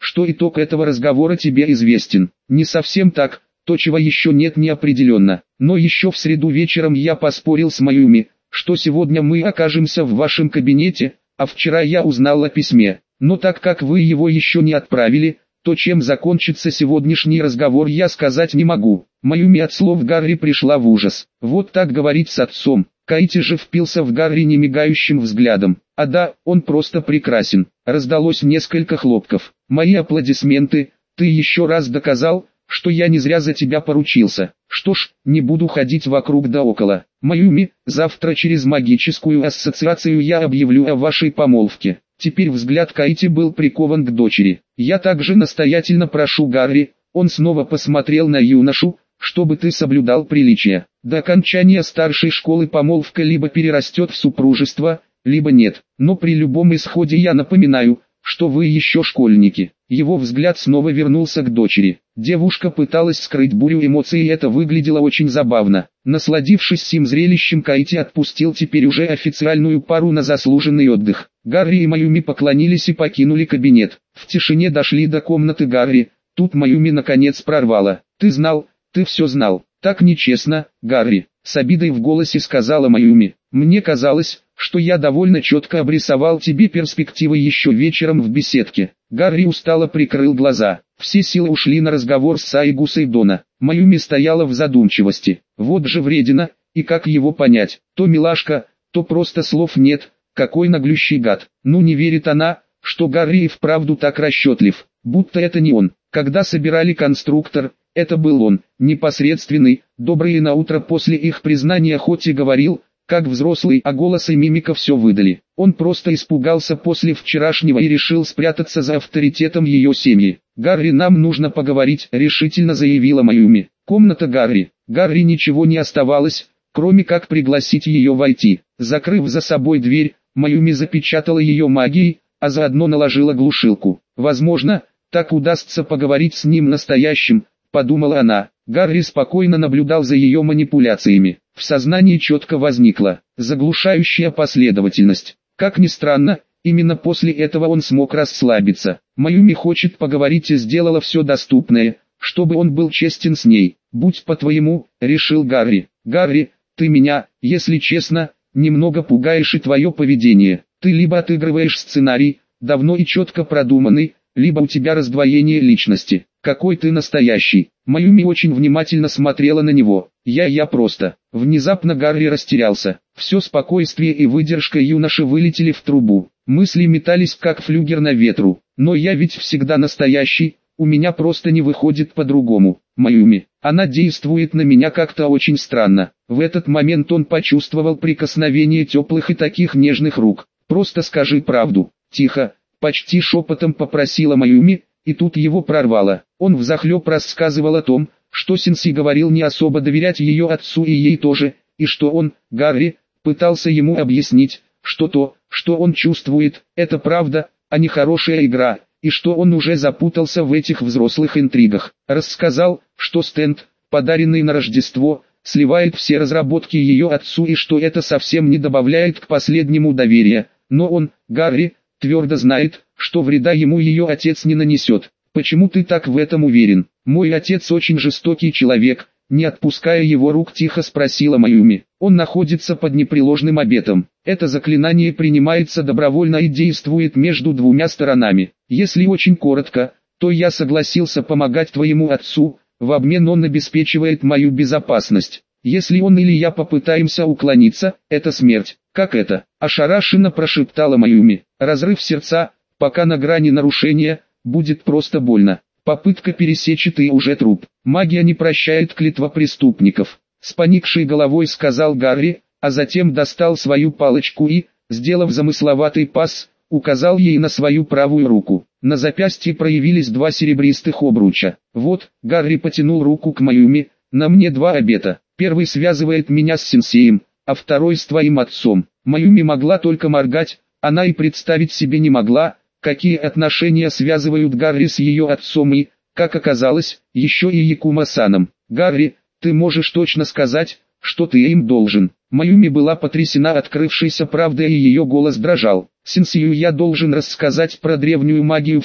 что итог этого разговора тебе известен. Не совсем так, то чего еще нет не определенно. Но еще в среду вечером я поспорил с Майюми, что сегодня мы окажемся в вашем кабинете, а вчера я узнал о письме. Но так как вы его еще не отправили, то чем закончится сегодняшний разговор я сказать не могу. Майюми от слов Гарри пришла в ужас. Вот так говорить с отцом. Каити же впился в Гарри немигающим взглядом. А да, он просто прекрасен. Раздалось несколько хлопков. Мои аплодисменты. Ты еще раз доказал, что я не зря за тебя поручился. Что ж, не буду ходить вокруг да около. Майюми, завтра через магическую ассоциацию я объявлю о вашей помолвке. Теперь взгляд Каити был прикован к дочери. Я также настоятельно прошу Гарри, он снова посмотрел на юношу, чтобы ты соблюдал приличия. До окончания старшей школы помолвка либо перерастет в супружество, либо нет. Но при любом исходе я напоминаю, что вы еще школьники. Его взгляд снова вернулся к дочери. Девушка пыталась скрыть бурю эмоций, и это выглядело очень забавно. Насладившись сим зрелищем, Каити отпустил теперь уже официальную пару на заслуженный отдых. Гарри и Майюми поклонились и покинули кабинет. В тишине дошли до комнаты Гарри. Тут Майюми наконец прорвала. «Ты знал, ты все знал. Так нечестно, Гарри», — с обидой в голосе сказала Майюми. «Мне казалось, что я довольно четко обрисовал тебе перспективы еще вечером в беседке». Гарри устало прикрыл глаза. Все силы ушли на разговор с Сайгу Сайдона. Майюми стояла в задумчивости. Вот же вредина, и как его понять? То милашка, то просто слов нет. Какой наглющий гад. Ну не верит она, что Гарри и вправду так расчетлив. Будто это не он. Когда собирали конструктор, это был он, непосредственный, добрый, и наутро после их признания хоть и говорил, как взрослый, а голос и мимика все выдали. Он просто испугался после вчерашнего и решил спрятаться за авторитетом ее семьи. «Гарри, нам нужно поговорить», — решительно заявила Майюми. Комната Гарри. Гарри ничего не оставалось, кроме как пригласить ее войти. Закрыв за собой дверь, Майюми запечатала ее магией, а заодно наложила глушилку. «Возможно, так удастся поговорить с ним настоящим», — подумала она. Гарри спокойно наблюдал за ее манипуляциями. В сознании четко возникла заглушающая последовательность. Как ни странно, именно после этого он смог расслабиться. Майюми хочет поговорить и сделала все доступное, чтобы он был честен с ней. «Будь по-твоему», — решил Гарри. «Гарри, ты меня, если честно, немного пугаешь, и твое поведение. Ты либо отыгрываешь сценарий, давно и четко продуманный, либо у тебя раздвоение личности. Какой ты настоящий». Майюми очень внимательно смотрела на него. Я просто. Внезапно Гарри растерялся. Все спокойствие и выдержка юноши вылетели в трубу. Мысли метались как флюгер на ветру. «Но я ведь всегда настоящий, у меня просто не выходит по-другому. Майюми, она действует на меня как-то очень странно». В этот момент он почувствовал прикосновение теплых и таких нежных рук. «Просто скажи правду». Тихо, почти шепотом попросила Майюми, и тут его прорвало. Он взахлеб рассказывал о том, что Сенси говорил не особо доверять ее отцу и ей тоже, и что он, Гарри, пытался ему объяснить, что то, что он чувствует, это правда, а не хорошая игра, и что он уже запутался в этих взрослых интригах. Рассказал, что стенд, подаренный на Рождество, сливает все разработки ее отцу, и что это совсем не добавляет к последнему доверия, но он, Гарри, твердо знает, что вреда ему ее отец не нанесет. «Почему ты так в этом уверен?» «Мой отец очень жестокий человек», — не отпуская его рук, тихо спросила Майюми. «Он находится под непреложным обетом. Это заклинание принимается добровольно и действует между двумя сторонами. Если очень коротко, то я согласился помогать твоему отцу, в обмен он обеспечивает мою безопасность. Если он или я попытаемся уклониться, это смерть». «Как это?» — ошарашенно прошептала Майюми. «Разрыв сердца, пока на грани нарушения, будет просто больно. Попытка пересечь, и ты уже труп. Магия не прощает клятва преступников», — с поникшей головой сказал Гарри, а затем достал свою палочку и, сделав замысловатый пас, указал ей на свою правую руку. На запястье проявились два серебристых обруча. «Вот», — Гарри потянул руку к Майюми, — «на мне два обета. Первый связывает меня с сенсеем, а второй с твоим отцом». Майюми могла только моргать, она и представить себе не могла, какие отношения связывают Гарри с ее отцом и, как оказалось, еще и Якума-саном. «Гарри, ты можешь точно сказать, что ты им должен?» Майюми была потрясена открывшейся правдой, и ее голос дрожал. «Сенсею я должен рассказать про древнюю магию все,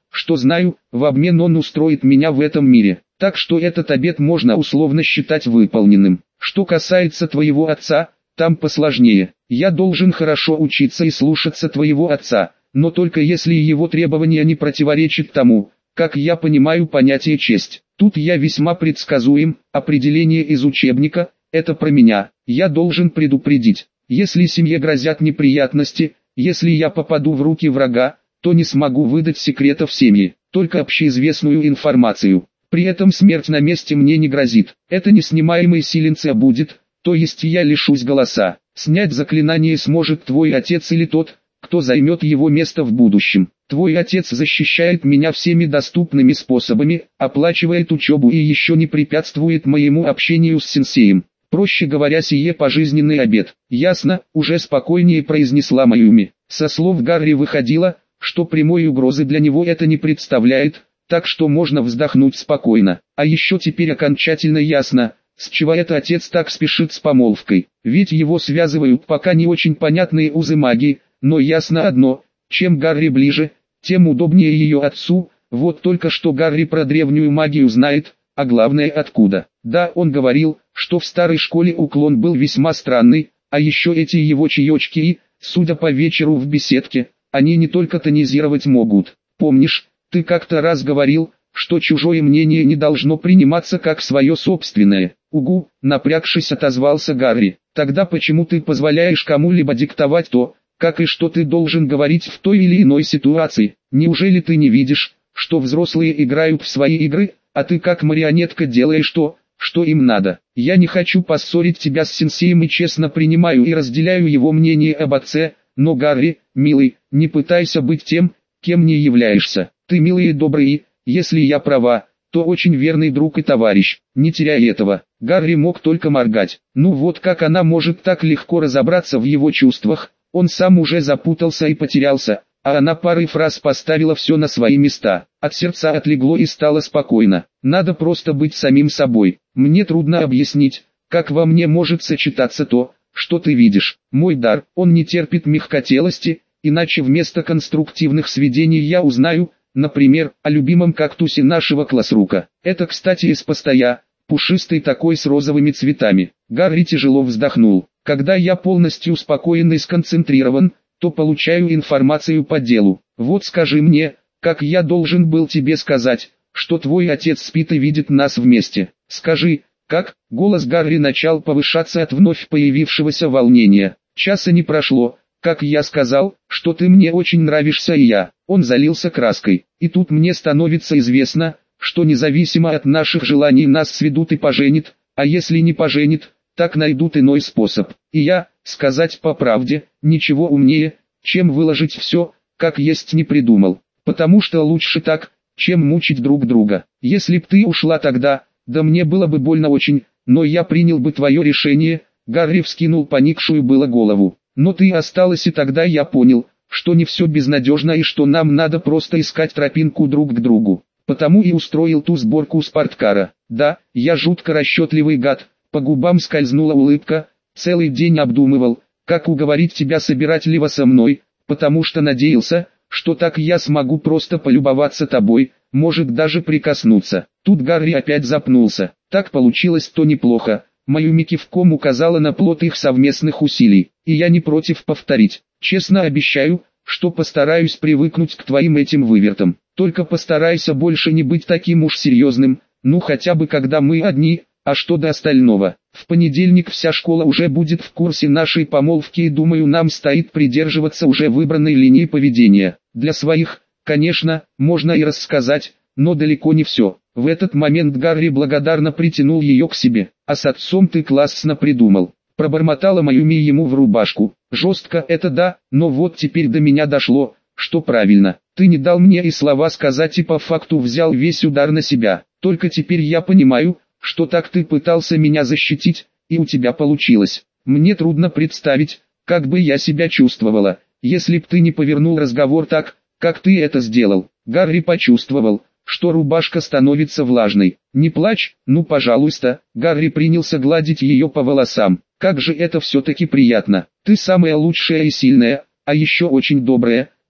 что знаю, в обмен он устроит меня в этом мире. Так что этот обет можно условно считать выполненным. Что касается твоего отца, там посложнее. Я должен хорошо учиться и слушаться твоего отца, но только если его требования не противоречат тому, как я понимаю понятие честь. Тут я весьма предсказуем, определение из учебника, это про меня. Я должен предупредить, если семье грозят неприятности, если я попаду в руки врага, то не смогу выдать секретов семьи, только общеизвестную информацию. При этом смерть на месте мне не грозит. Это неснимаемый силенция будет, то есть я лишусь голоса. Снять заклинание сможет твой отец или тот, кто займет его место в будущем. Твой отец защищает меня всеми доступными способами, оплачивает учебу и еще не препятствует моему общению с сенсеем. Проще говоря, сие пожизненный обет. Ясно, уже спокойнее произнесла Майюми. Со слов Гарри выходило, что прямой угрозы для него это не представляет, так что можно вздохнуть спокойно. А еще теперь окончательно ясно, с чего это отец так спешит с помолвкой. Ведь его связывают пока не очень понятные узы магии, но ясно одно, чем Гарри ближе, тем удобнее ее отцу. Вот только что Гарри про древнюю магию знает, а главное откуда. Да, он говорил, что в старой школе уклон был весьма странный, а еще эти его чаечки и, судя по вечеру в беседке, они не только тонизировать могут. Помнишь, ты как-то раз говорил, что чужое мнение не должно приниматься как свое собственное. Угу, напрягшись отозвался Гарри. Тогда почему ты позволяешь кому-либо диктовать то, как и что ты должен говорить в той или иной ситуации? Неужели ты не видишь, что взрослые играют в свои игры, а ты как марионетка делаешь то, что им надо? Я не хочу поссорить тебя с сенсеем и честно принимаю и разделяю его мнение об отце, но Гарри, милый, не пытайся быть тем, кем не являешься. Ты милый и добрый и, если я права, то очень верный друг и товарищ. Не теряй этого. Гарри мог только моргать. Ну вот как она может так легко разобраться в его чувствах? Он сам уже запутался и потерялся, а она парой фраз поставила все на свои места. От сердца отлегло и стало спокойно. Надо просто быть самим собой. Мне трудно объяснить, как во мне может сочетаться то, что ты видишь. Мой дар, он не терпит мягкотелости, иначе вместо конструктивных сведений я узнаю, например, о любимом кактусе нашего классрука. Это, кстати, из постоя, пушистый такой с розовыми цветами. Гарри тяжело вздохнул. Когда я полностью успокоен и сконцентрирован, то получаю информацию по делу. Вот скажи мне, как я должен был тебе сказать, что твой отец спит и видит нас вместе. Скажи, как? Голос Гарри начал повышаться от вновь появившегося волнения. Часа не прошло, как я сказал, что ты мне очень нравишься и я. Он залился краской. И тут мне становится известно, что независимо от наших желаний нас сведут и поженят, а если не поженят, так найдут иной способ. И я, сказать по правде, ничего умнее, чем выложить все, как есть не придумал. Потому что лучше так, чем мучить друг друга. Если б ты ушла тогда, да мне было бы больно очень, но я принял бы твое решение. Гарри вскинул поникшую было голову. Но ты осталась, и тогда я понял, что не все безнадежно и что нам надо просто искать тропинку друг к другу. Потому и устроил ту сборку спорткара. Да, я жутко расчетливый гад. По губам скользнула улыбка. Целый день обдумывал, как уговорить тебя собирать либо со мной, потому что надеялся, что так я смогу просто полюбоваться тобой, может даже прикоснуться. Тут Гарри опять запнулся. Так получилось, то неплохо. Майюми кивком указала на плод их совместных усилий, и я не против повторить. Честно обещаю, что постараюсь привыкнуть к твоим этим вывертам. Только постарайся больше не быть таким уж серьезным, ну хотя бы когда мы одни. А что до остального? В понедельник вся школа уже будет в курсе нашей помолвки, и думаю, нам стоит придерживаться уже выбранной линии поведения. Для своих, конечно, можно и рассказать, но далеко не все. В этот момент Гарри благодарно притянул ее к себе. А с отцом ты классно придумал. Пробормотала Майюми ему в рубашку. Жестко это да, но вот теперь до меня дошло, что правильно. Ты не дал мне и слова сказать и по факту взял весь удар на себя. Только теперь я понимаю, что так ты пытался меня защитить, и у тебя получилось. Мне трудно представить, как бы я себя чувствовала, если б ты не повернул разговор так, как ты это сделал. Гарри почувствовал, что рубашка становится влажной. Не плачь, ну пожалуйста. Гарри принялся гладить ее по волосам. Как же это все-таки приятно. Ты самая лучшая и сильная, а еще очень добрая.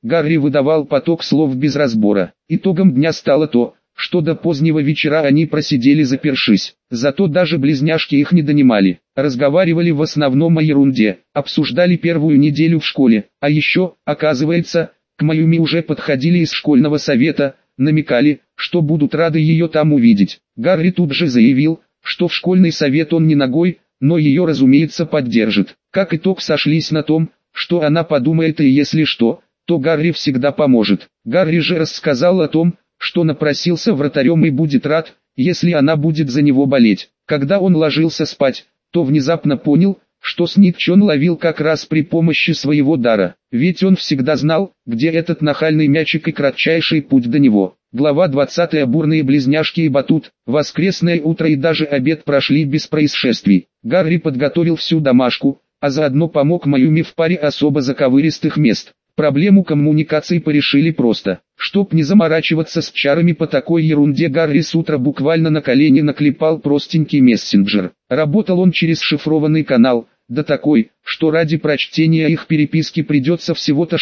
Гарри выдавал поток слов без разбора. Итогом дня стало то, что до позднего вечера они просидели запершись. Зато даже близняшки их не донимали. Разговаривали в основном о ерунде, обсуждали первую неделю в школе. А еще, оказывается, к Mayumi уже подходили из школьного совета, намекали, что будут рады ее там увидеть. Гарри тут же заявил, что в школьный совет он не ногой, но ее, разумеется, поддержит. Как итог, сошлись на том, что она подумает, и если что, то Гарри всегда поможет. Гарри же рассказал о том, что напросился вратарем и будет рад, если она будет за него болеть. Когда он ложился спать, то внезапно понял, что Снитч он ловил как раз при помощи своего дара. Ведь он всегда знал, где этот нахальный мячик и кратчайший путь до него. Глава 20. Бурные близняшки и батут. Воскресное утро и даже обед прошли без происшествий. Гарри подготовил всю домашку, а заодно помог Mayumi в паре особо заковыристых мест. Проблему коммуникации порешили просто. Чтоб не заморачиваться с чарами по такой ерунде, Гарри с утра буквально на колени наклепал простенький мессенджер. Работал он через шифрованный канал, да такой, что ради прочтения их переписки придется всего-то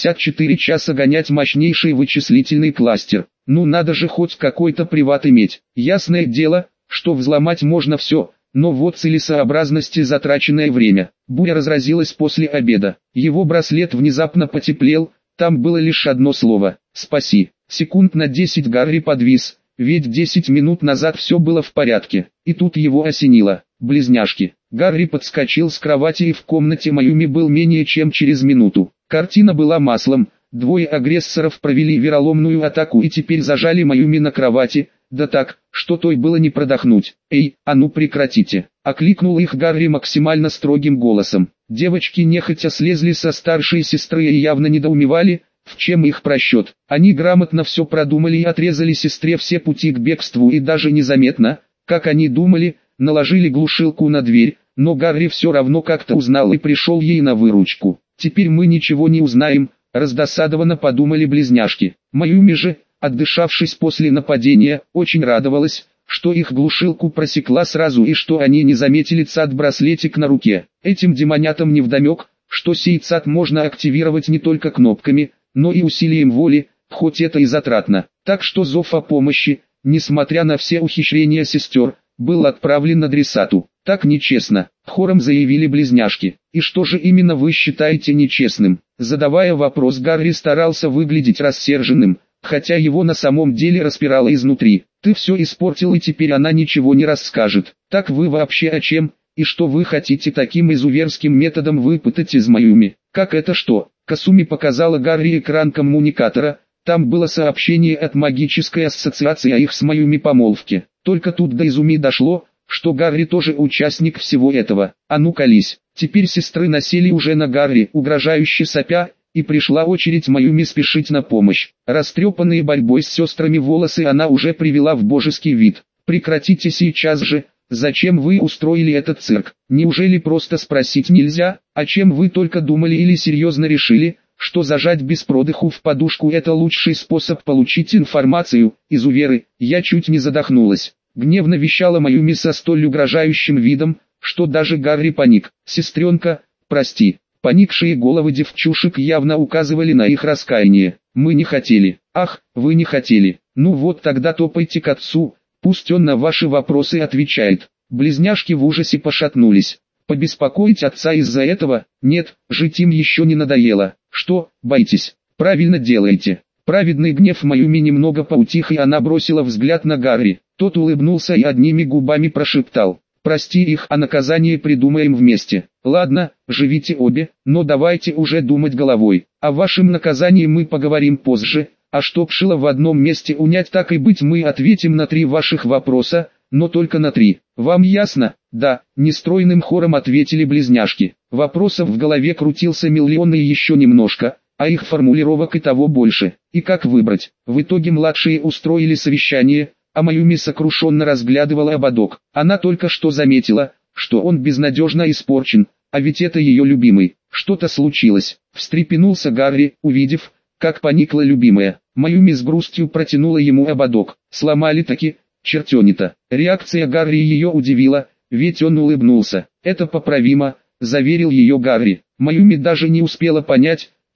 64 часа гонять мощнейший вычислительный кластер. Ну надо же хоть какой-то приват иметь. Ясное дело, что взломать можно все. Но вот целесообразности затраченное время. Буря разразилась после обеда. Его браслет внезапно потеплел, там было лишь одно слово «Спаси». Секунд на 10 Гарри подвис, ведь 10 минут назад все было в порядке. И тут его осенило. Близняшки. Гарри подскочил с кровати, и в комнате Mayumi был менее чем через минуту. Картина была маслом. Двое агрессоров провели вероломную атаку и теперь зажали Mayumi на кровати. Да так, что той было не продохнуть. «Эй, а ну прекратите!» — окликнул их Гарри максимально строгим голосом. Девочки нехотя слезли со старшей сестры и явно недоумевали, в чем их просчет. Они грамотно все продумали и отрезали сестре все пути к бегству, и даже незаметно, как они думали, наложили глушилку на дверь, но Гарри все равно как-то узнал и пришел ей на выручку. «Теперь мы ничего не узнаем», — раздосадованно подумали близняшки. Mayumi же, отдышавшись после нападения, очень радовалась, что их глушилку просекла сразу и что они не заметили ЦАД-браслетик на руке. Этим демонятам невдомек, что сей ЦАД можно активировать не только кнопками, но и усилием воли, хоть это и затратно. Так что зов о помощи, несмотря на все ухищрения сестер, был отправлен адресату. «Так нечестно», — хором заявили близняшки. «И что же именно вы считаете нечестным?» Задавая вопрос, Гарри старался выглядеть рассерженным, хотя его на самом деле распирало изнутри. «Ты все испортил, и теперь она ничего не расскажет. Так вы вообще о чем, и что вы хотите таким изуверским методом выпытать из Mayumi?» «Как это что?» Касуми показала Гарри экран коммуникатора. Там было сообщение от магической ассоциации о их с Mayumi помолвке. Только тут до Изуми дошло, что Гарри тоже участник всего этого. «А ну колись!» Теперь сестры насели уже на Гарри, угрожающе сопя, и пришла очередь Mayumi спешить на помощь. Растрепанные борьбой с сестрами волосы она уже привела в божеский вид. «Прекратите сейчас же! Зачем вы устроили этот цирк? Неужели просто спросить нельзя, о чем вы только думали или серьезно решили, что зажать без продыху в подушку — это лучший способ получить информацию?» «Изуверы!» Я чуть не задохнулась. Гневно вещала Mayumi со столь угрожающим видом, что даже Гарри паник. «Сестренка, прости». Поникшие головы девчушек явно указывали на их раскаяние. «Мы не хотели». «Ах, вы не хотели. Ну вот тогда топайте к отцу, пусть он на ваши вопросы отвечает». Близняшки в ужасе пошатнулись. Побеспокоить отца из-за этого? Нет, жить им еще не надоело. «Что, боитесь? Правильно делаете». Праведный гнев Mayumi немного поутих, и она бросила взгляд на Гарри. Тот улыбнулся и одними губами прошептал: «Прости их, а наказание придумаем вместе». «Ладно, живите обе, но давайте уже думать головой. О вашем наказании мы поговорим позже, а чтоб шило в одном месте унять, так и быть, мы ответим на 3 ваших вопроса, но только на 3. Вам ясно?» «Да», — нестройным хором ответили близняшки. Вопросов в голове крутился миллион и еще немножко, а их формулировок и того больше. И как выбрать? В итоге младшие устроили совещание, а Mayumi сокрушенно разглядывала ободок. Она только что заметила, что он безнадежно испорчен, а ведь это ее любимый. Что-то случилось. Встрепенулся Гарри, увидев, как поникла любимая. Mayumi с грустью протянула ему ободок. Сломали-таки, чертенята. Реакция Гарри ее удивила, ведь он улыбнулся. «Это поправимо», — заверил ее Гарри. Mayumi даже не успела понять,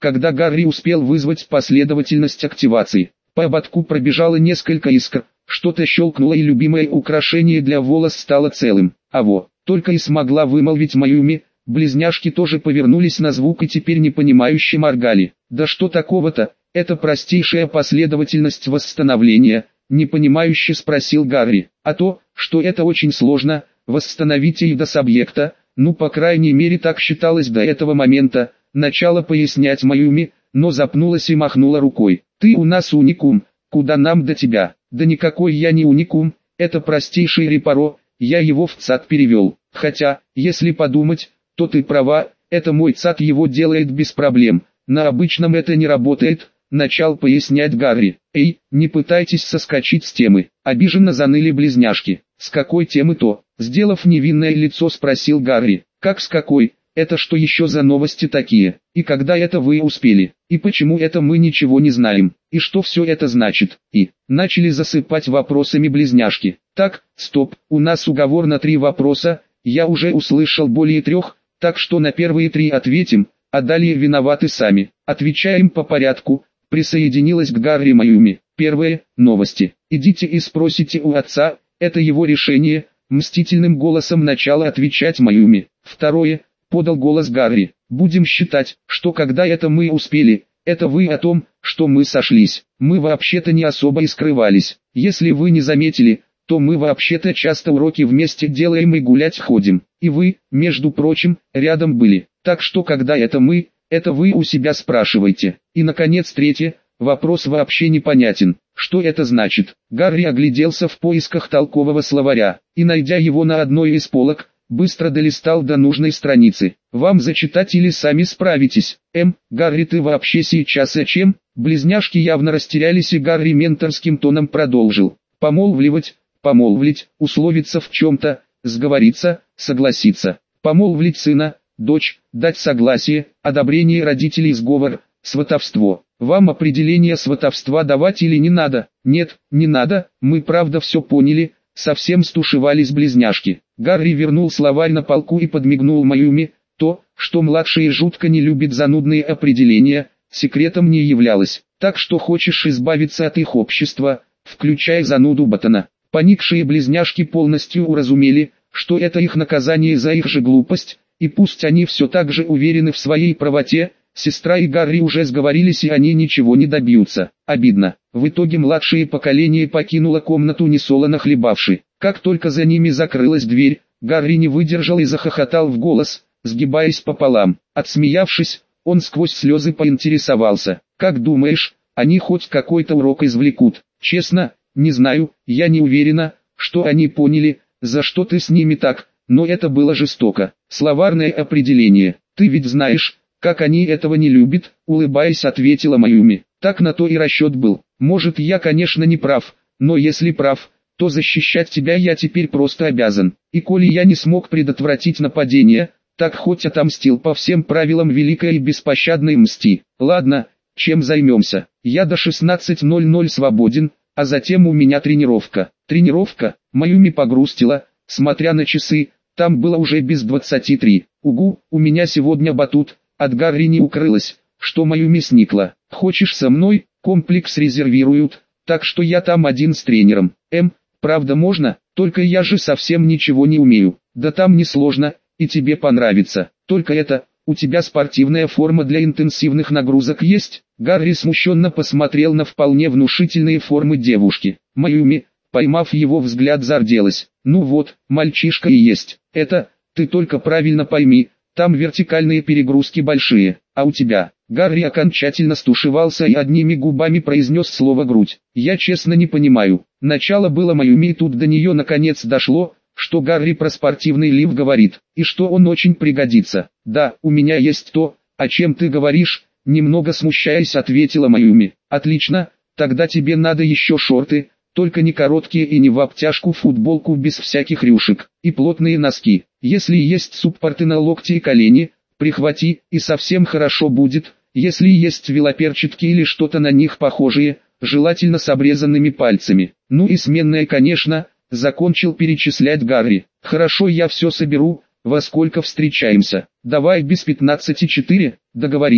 когда Гарри успел вызвать последовательность активации. По ободку пробежало несколько искр, что-то щелкнуло и любимое украшение для волос стало целым. Только и смогла вымолвить Майюми. Близняшки тоже повернулись на звук и теперь непонимающе моргали. Да что такого-то, это простейшая последовательность восстановления, непонимающе спросил Гарри. А то, что это очень сложно, восстановить эйдос-объекта, по крайней мере так считалось до этого момента, начала пояснять Майюми, но запнулась и махнула рукой. Ты у нас уникум, куда нам до тебя? Да никакой я не уникум, это простейший репаро, я его в ЦАД перевел. Хотя, если подумать, то ты права, это мой ЦАД его делает без проблем, на обычном это не работает, начал пояснять Гарри. Эй, не пытайтесь соскочить с темы, обиженно заныли близняшки. С какой темы-то? Сделав невинное лицо, спросил Гарри. Как с какой? Это что еще за новости такие? И когда это вы успели? И почему это мы ничего не знаем? И что все это значит? И начали засыпать вопросами близняшки. Так, стоп, у нас уговор на 3 вопроса, я уже услышал более 3, так что на первые 3 ответим, а далее виноваты сами. Отвечаем по порядку, присоединилась к Гарри Майюми. Первое, новости. Идите и спросите у отца, это его решение, мстительным голосом начала отвечать Майюми. Второе, подал голос Гарри. Будем считать, что когда это мы успели, это вы о том, что мы сошлись. Мы вообще-то не особо и скрывались. Если вы не заметили, то мы вообще-то часто уроки вместе делаем и гулять ходим. И вы, между прочим, рядом были. Так что когда это мы, это вы у себя спрашиваете. И наконец третье, вопрос вообще непонятен. Что это значит? Гарри огляделся в поисках толкового словаря, и найдя его на одной из полок, быстро долистал до нужной страницы. Вам зачитать или сами справитесь? Гарри, ты вообще сейчас о чем? Близняшки явно растерялись, и Гарри менторским тоном продолжил. Помолвлить, условиться в чем-то, сговориться, согласиться. Помолвлить сына, дочь, дать согласие, одобрение родителей, сговор, сватовство. Вам определение сватовства давать или не надо? Нет, не надо, мы правда все поняли. Совсем стушевались близняшки. Гарри вернул словарь на полку и подмигнул Майюми. То, что младшие жутко не любят занудные определения, секретом не являлось. Так что хочешь избавиться от их общества, включая зануду Ботана. Поникшие близняшки полностью уразумели, что это их наказание за их же глупость, и пусть они все так же уверены в своей правоте, сестра и Гарри уже сговорились, и они ничего не добьются. Обидно. В итоге младшее поколение покинуло комнату несолоно хлебавши. Как только за ними закрылась дверь, Гарри не выдержал и захохотал в голос, сгибаясь пополам. Отсмеявшись, он сквозь слезы поинтересовался. «Как думаешь, они хоть какой-то урок извлекут?» «Честно, не знаю, я не уверена, что они поняли, за что ты с ними так, но это было жестоко». Словарное определение. «Ты ведь знаешь, как они этого не любят», улыбаясь, ответила Майюми. «Так на то и расчет был. Может, я, конечно, не прав, но если прав, то защищать тебя я теперь просто обязан. И коли я не смог предотвратить нападение, так хоть отомстил по всем правилам великой и беспощадной мсти. Ладно, чем займемся? Я до 16:00 свободен, а затем у меня тренировка». «Тренировка?» Майюми погрустила, смотря на часы, там было уже без 23. «Угу, у меня сегодня батут». От Гарри не укрылось, что Майюми сникла. «Хочешь со мной? Комплекс резервируют, так что я там один с тренером». Правда можно? Только я же совсем ничего не умею». «Да там не сложно, и тебе понравится. Только это, у тебя спортивная форма для интенсивных нагрузок есть?» Гарри смущенно посмотрел на вполне внушительные формы девушки. Майюми, поймав его взгляд, зарделась. «Ну вот, мальчишка и есть. Это, ты только правильно пойми, там вертикальные перегрузки большие, а у тебя...» Гарри окончательно стушевался и одними губами произнес слово «грудь». «Я честно не понимаю». Начало было Майюми, и тут до нее наконец дошло, что Гарри про спортивный лифт говорит, и что он очень пригодится. «Да, у меня есть то, о чем ты говоришь», немного смущаясь, ответила Майюми. «Отлично, тогда тебе надо еще шорты, только не короткие и не в обтяжку, футболку без всяких рюшек, и плотные носки. Если есть суппорты на локти и колени, прихвати, и совсем хорошо будет. Если есть велоперчатки или что-то на них похожее, желательно с обрезанными пальцами. Ну и сменная, конечно», закончил перечислять Гарри. «Хорошо, я все соберу. Во сколько встречаемся?» «Давай без 15:04, договорились».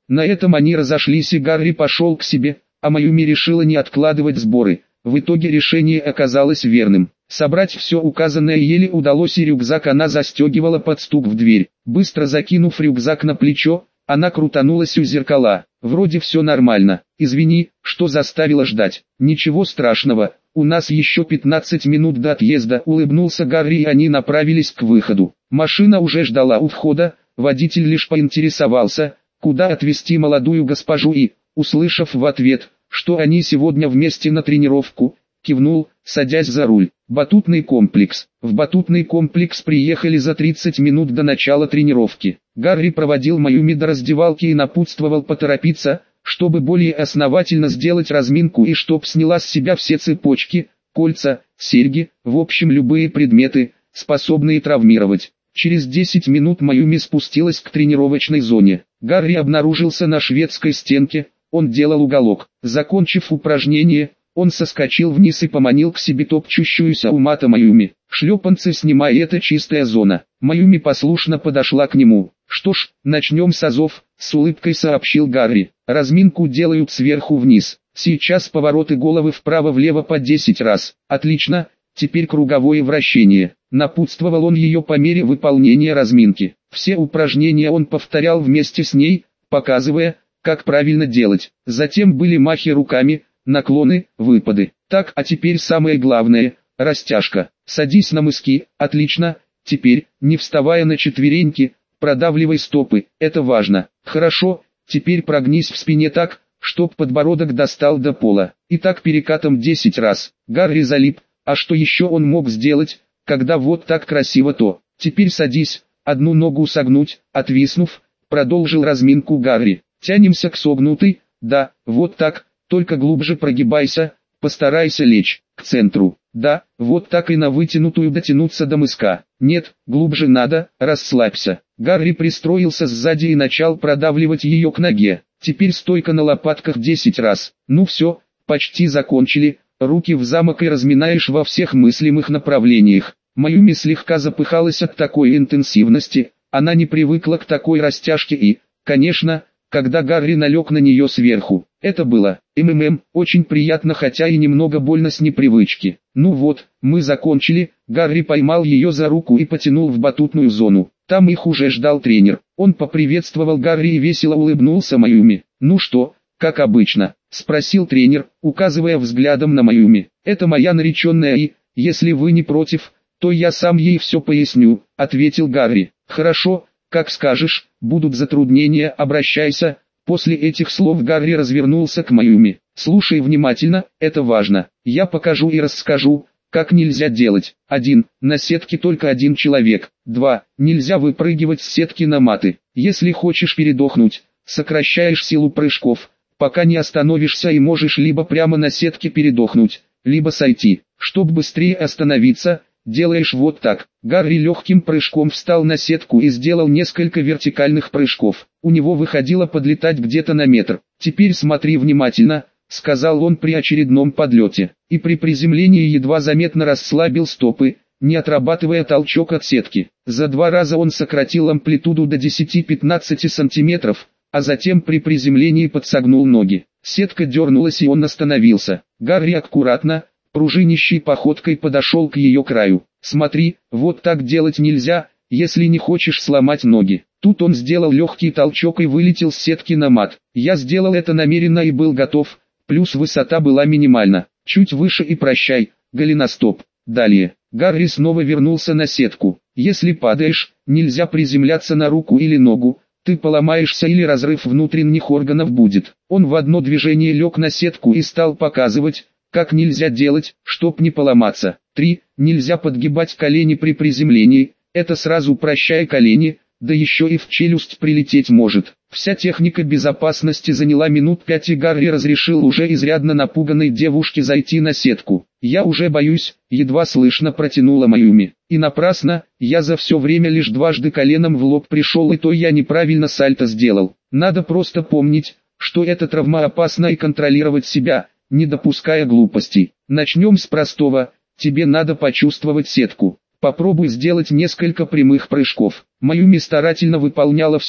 На этом они разошлись и Гарри пошел к себе, а Маюми решила не откладывать сборы. В итоге решение оказалось верным. Собрать все указанное еле удалось, и рюкзак она застегивала под стук в дверь. Быстро закинув рюкзак на плечо, она крутанулась у зеркала. Вроде все нормально. Извини, что заставила ждать. Ничего страшного, у нас еще 15 минут до отъезда, улыбнулся Гарри, и они направились к выходу. Машина уже ждала у входа, водитель лишь поинтересовался, куда отвезти молодую госпожу, и, услышав в ответ, что они сегодня вместе на тренировку, кивнул, садясь за руль. Батутный комплекс. В батутный комплекс приехали за 30 минут до начала тренировки. Гарри проводил Маюми до раздевалки и напутствовал поторопиться, чтобы более основательно сделать разминку и чтоб сняла с себя все цепочки, кольца, серьги, в общем любые предметы, способные травмировать. Через 10 минут Маюми спустилась к тренировочной зоне. Гарри обнаружился на шведской стенке, он делал уголок. Закончив упражнение, он соскочил вниз и поманил к себе топчущуюся у мата Маюми. «Шлепанцы снимай, это чистая зона». Маюми послушно подошла к нему. «Что ж, начнем с азов», — с улыбкой сообщил Гарри. «Разминку делают сверху вниз. Сейчас повороты головы вправо-влево по 10 раз. Отлично, теперь круговое вращение». Напутствовал он ее по мере выполнения разминки. Все упражнения он повторял вместе с ней, показывая, как правильно делать. Затем были махи руками, наклоны, выпады. Так, а теперь самое главное – растяжка. Садись на мыски, отлично. Теперь, не вставая на четвереньки, продавливай стопы, это важно. Хорошо, теперь прогнись в спине так, чтоб подбородок достал до пола. И так перекатом 10 раз. Гарри залип, а что еще он мог сделать, когда вот так красиво то? Теперь садись, одну ногу согнуть, отвиснув, продолжил разминку Гарри. Тянемся к согнутой, да, вот так, только глубже прогибайся, постарайся лечь, к центру. Да, вот так и на вытянутую дотянуться до мыска. Нет, глубже надо, расслабься. Гарри пристроился сзади и начал продавливать ее к ноге. Теперь стойка на лопатках 10 раз. Ну все, почти закончили. Руки в замок и разминаешь во всех мыслимых направлениях. Маюми слегка запыхалась от такой интенсивности, она не привыкла к такой растяжке и, конечно, когда Гарри налег на нее сверху. Это было, очень приятно, хотя и немного больно с непривычки. Ну вот, мы закончили. Гарри поймал ее за руку и потянул в батутную зону. Там их уже ждал тренер. Он поприветствовал Гарри и весело улыбнулся Маюми. «Ну что, как обычно?» — спросил тренер, указывая взглядом на Маюми. «Это моя нареченная, и, если вы не против, то я сам ей все поясню», — ответил Гарри. «Хорошо, как скажешь, будут затруднения, обращайся». После этих слов Гарри развернулся к Маюми. «Слушай внимательно, это важно. Я покажу и расскажу, как нельзя делать. 1. На сетке только один человек. 2. Нельзя выпрыгивать с сетки на маты. Если хочешь передохнуть, сокращаешь силу прыжков, пока не остановишься, и можешь либо прямо на сетке передохнуть, либо сойти. Чтобы быстрее остановиться, делаешь вот так». Гарри легким прыжком встал на сетку и сделал несколько вертикальных прыжков. У него выходило подлетать где-то на метр. «Теперь смотри внимательно», — сказал он при очередном подлете. И при приземлении едва заметно расслабил стопы, не отрабатывая толчок от сетки. За 2 раза он сократил амплитуду до 10-15 сантиметров, а затем при приземлении подсогнул ноги. Сетка дернулась, и он остановился. Гарри аккуратно, пружинищей походкой подошел к ее краю. «Смотри, вот так делать нельзя, если не хочешь сломать ноги». Тут он сделал легкий толчок и вылетел с сетки на мат. Я сделал это намеренно и был готов, плюс высота была минимальна. Чуть выше и прощай, голеностоп. Далее, Гарри снова вернулся на сетку. Если падаешь, нельзя приземляться на руку или ногу, ты поломаешься или разрыв внутренних органов будет. Он в одно движение лег на сетку и стал показывать, как нельзя делать, чтоб не поломаться. 3. Нельзя подгибать колени при приземлении, это сразу прощай колени, да еще и в челюсть прилететь может. Вся техника безопасности заняла минут 5, и Гарри разрешил уже изрядно напуганной девушке зайти на сетку. «Я уже боюсь», — едва слышно протянула Маюми. «И напрасно, я за все время лишь дважды коленом в лоб пришел, и то я неправильно сальто сделал. Надо просто помнить, что это травмоопасно, и контролировать себя, не допуская глупостей. Начнем с простого, тебе надо почувствовать сетку. Попробуй сделать несколько прямых прыжков». Маюми старательно выполняла все,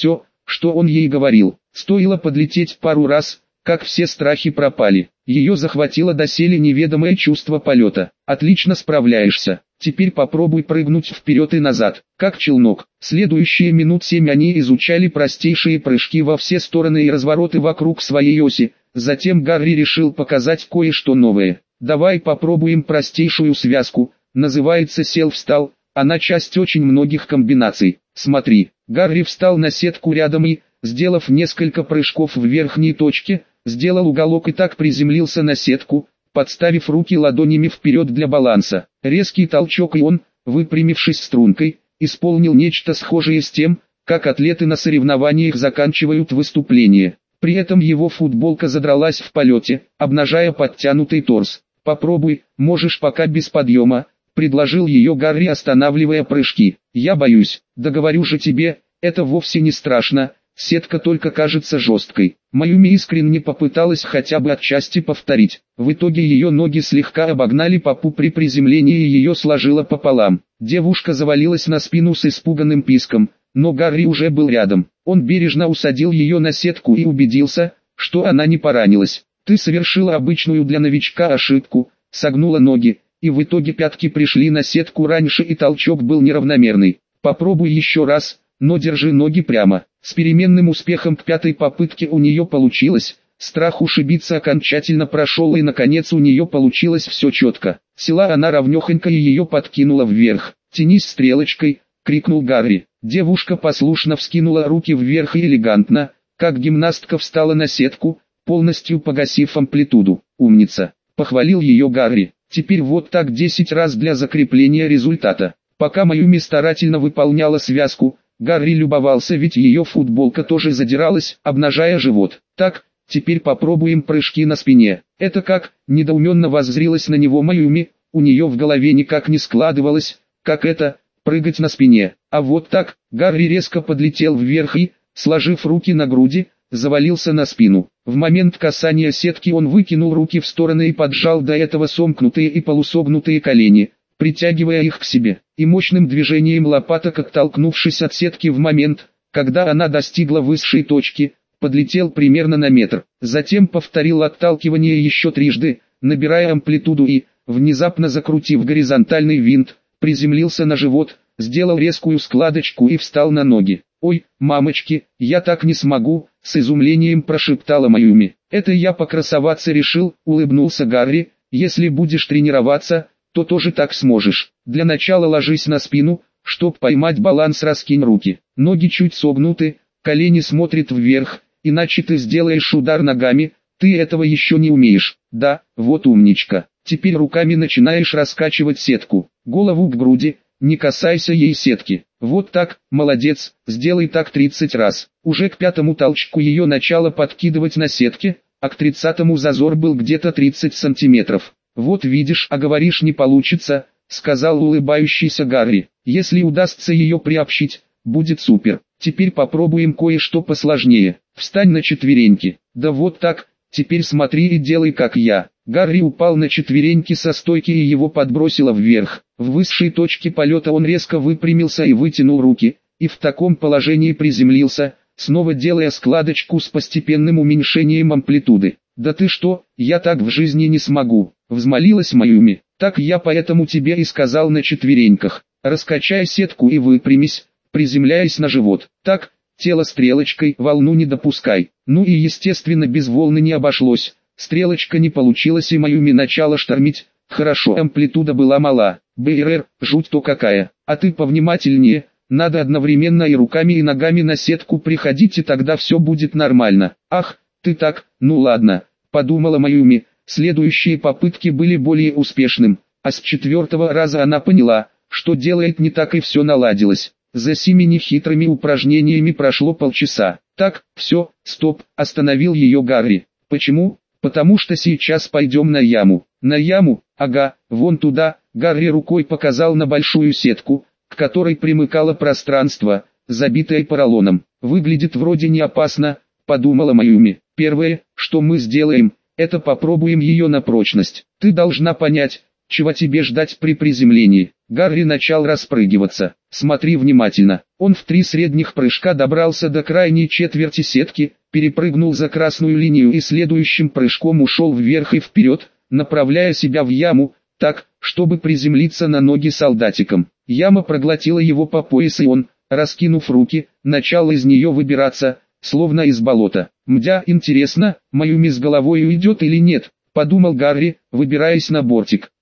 что он ей говорил. Стоило подлететь пару раз, как все страхи пропали. Ее захватило доселе неведомое чувство полета. Отлично справляешься. Теперь попробуй прыгнуть вперед и назад, как челнок. Следующие минут 7 они изучали простейшие прыжки во все стороны и развороты вокруг своей оси. Затем Гарри решил показать кое-что новое. Давай попробуем простейшую связку. Называется сел-встал. Она часть очень многих комбинаций. Смотри, Гарри встал на сетку рядом и, сделав несколько прыжков в верхней точке, сделал уголок и так приземлился на сетку, подставив руки ладонями вперед для баланса. Резкий толчок и он, выпрямившись стрункой, исполнил нечто схожее с тем, как атлеты на соревнованиях заканчивают выступление. При этом его футболка задралась в полете, обнажая подтянутый торс. «Попробуй, можешь пока без подъема», — предложил ее Гарри, останавливая прыжки. «Я боюсь, да говорю же тебе, это вовсе не страшно, сетка только кажется жесткой». Майюми искренне попыталась хотя бы отчасти повторить. В итоге ее ноги слегка обогнали попу при приземлении и ее сложило пополам. Девушка завалилась на спину с испуганным писком, но Гарри уже был рядом. Он бережно усадил ее на сетку и убедился, что она не поранилась. «Ты совершила обычную для новичка ошибку», — согнула ноги, и в итоге пятки пришли на сетку раньше и толчок был неравномерный. «Попробуй еще раз, но держи ноги прямо». С переменным успехом к пятой попытке у нее получилось, страх ушибиться окончательно прошел и наконец у нее получилось все четко. Села она ровнехонько и ее подкинула вверх. «Тянись стрелочкой», — крикнул Гарри. Девушка послушно вскинула руки вверх и элегантно, как гимнастка встала на сетку, полностью погасив амплитуду. «Умница», — похвалил ее Гарри. «Теперь вот так 10 раз для закрепления результата». Пока Майюми старательно выполняла связку, Гарри любовался, ведь ее футболка тоже задиралась, обнажая живот. «Так, теперь попробуем прыжки на спине». «Это как?» – недоуменно воззрилась на него Майюми, у нее в голове никак не складывалось, как это, прыгать на спине. А вот так, Гарри резко подлетел вверх и, сложив руки на груди, завалился на спину. В момент касания сетки он выкинул руки в стороны и поджал до этого сомкнутые и полусогнутые колени, притягивая их к себе, и мощным движением лопаток, оттолкнувшись от сетки в момент, когда она достигла высшей точки, подлетел примерно на метр. Затем повторил отталкивание еще трижды, набирая амплитуду и, внезапно закрутив горизонтальный винт, приземлился на живот, сделал резкую складочку и встал на ноги. «Ой, мамочки, я так не смогу», — с изумлением прошептала Майюми. «Это я покрасоваться решил», — улыбнулся Гарри. «Если будешь тренироваться, то тоже так сможешь. Для начала ложись на спину, чтоб поймать баланс, раскинь руки. Ноги чуть согнуты, колени смотрят вверх, иначе ты сделаешь удар ногами, ты этого еще не умеешь». «Да, вот умничка. Теперь руками начинаешь раскачивать сетку, голову к груди, не касайся ей сетки. Вот так, молодец, сделай так 30 раз». Уже к пятому толчку ее начало подкидывать на сетке, а к 30-му зазор был где-то 30 сантиметров. «Вот видишь, а говоришь не получится», — сказал улыбающийся Гарри. «Если удастся ее приобщить, будет супер. Теперь попробуем кое-что посложнее. Встань на четвереньки». «Да вот так, теперь смотри и делай как я». Гарри упал на четвереньки со стойки и его подбросило вверх. В высшей точке полета он резко выпрямился и вытянул руки, и в таком положении приземлился, снова делая складочку с постепенным уменьшением амплитуды. «Да ты что, я так в жизни не смогу», — взмолилась Майюми. «Так я поэтому тебе и сказал на четвереньках. Раскачай сетку и выпрямись, приземляясь на живот. Так, тело стрелочкой, волну не допускай». Ну и естественно без волны не обошлось. Стрелочка не получилась и Майюми начала штормить. Хорошо, амплитуда была мала. БРР, жуть-то какая. А ты повнимательнее, надо одновременно и руками и ногами на сетку приходить, и тогда все будет нормально. Ах, ты так, ну ладно, подумала Майюми. Следующие попытки были более успешным, а с 4-го раза она поняла, что делает не так, и все наладилось. За 7 нехитрыми упражнениями прошло полчаса. «Так, все, стоп», — остановил ее Гарри. «Почему?» «Потому что сейчас пойдем на яму». «На яму? Ага, вон туда», — Гарри рукой показал на большую сетку, к которой примыкало пространство, забитое поролоном. «Выглядит вроде не опасно», — подумала Майюми. «Первое, что мы сделаем, это попробуем ее на прочность. Ты должна понять, Чего тебе ждать при приземлении? Гарри начал распрыгиваться. Смотри внимательно. Он в 3 средних прыжка добрался до крайней четверти сетки, перепрыгнул за красную линию и следующим прыжком ушел вверх и вперед, направляя себя в яму, так, чтобы приземлиться на ноги солдатиком. Яма проглотила его по пояс, и он, раскинув руки, начал из нее выбираться, словно из болота. «Мдя, интересно, Маюми с головой уйдет или нет?» — подумал Гарри, выбираясь на бортик.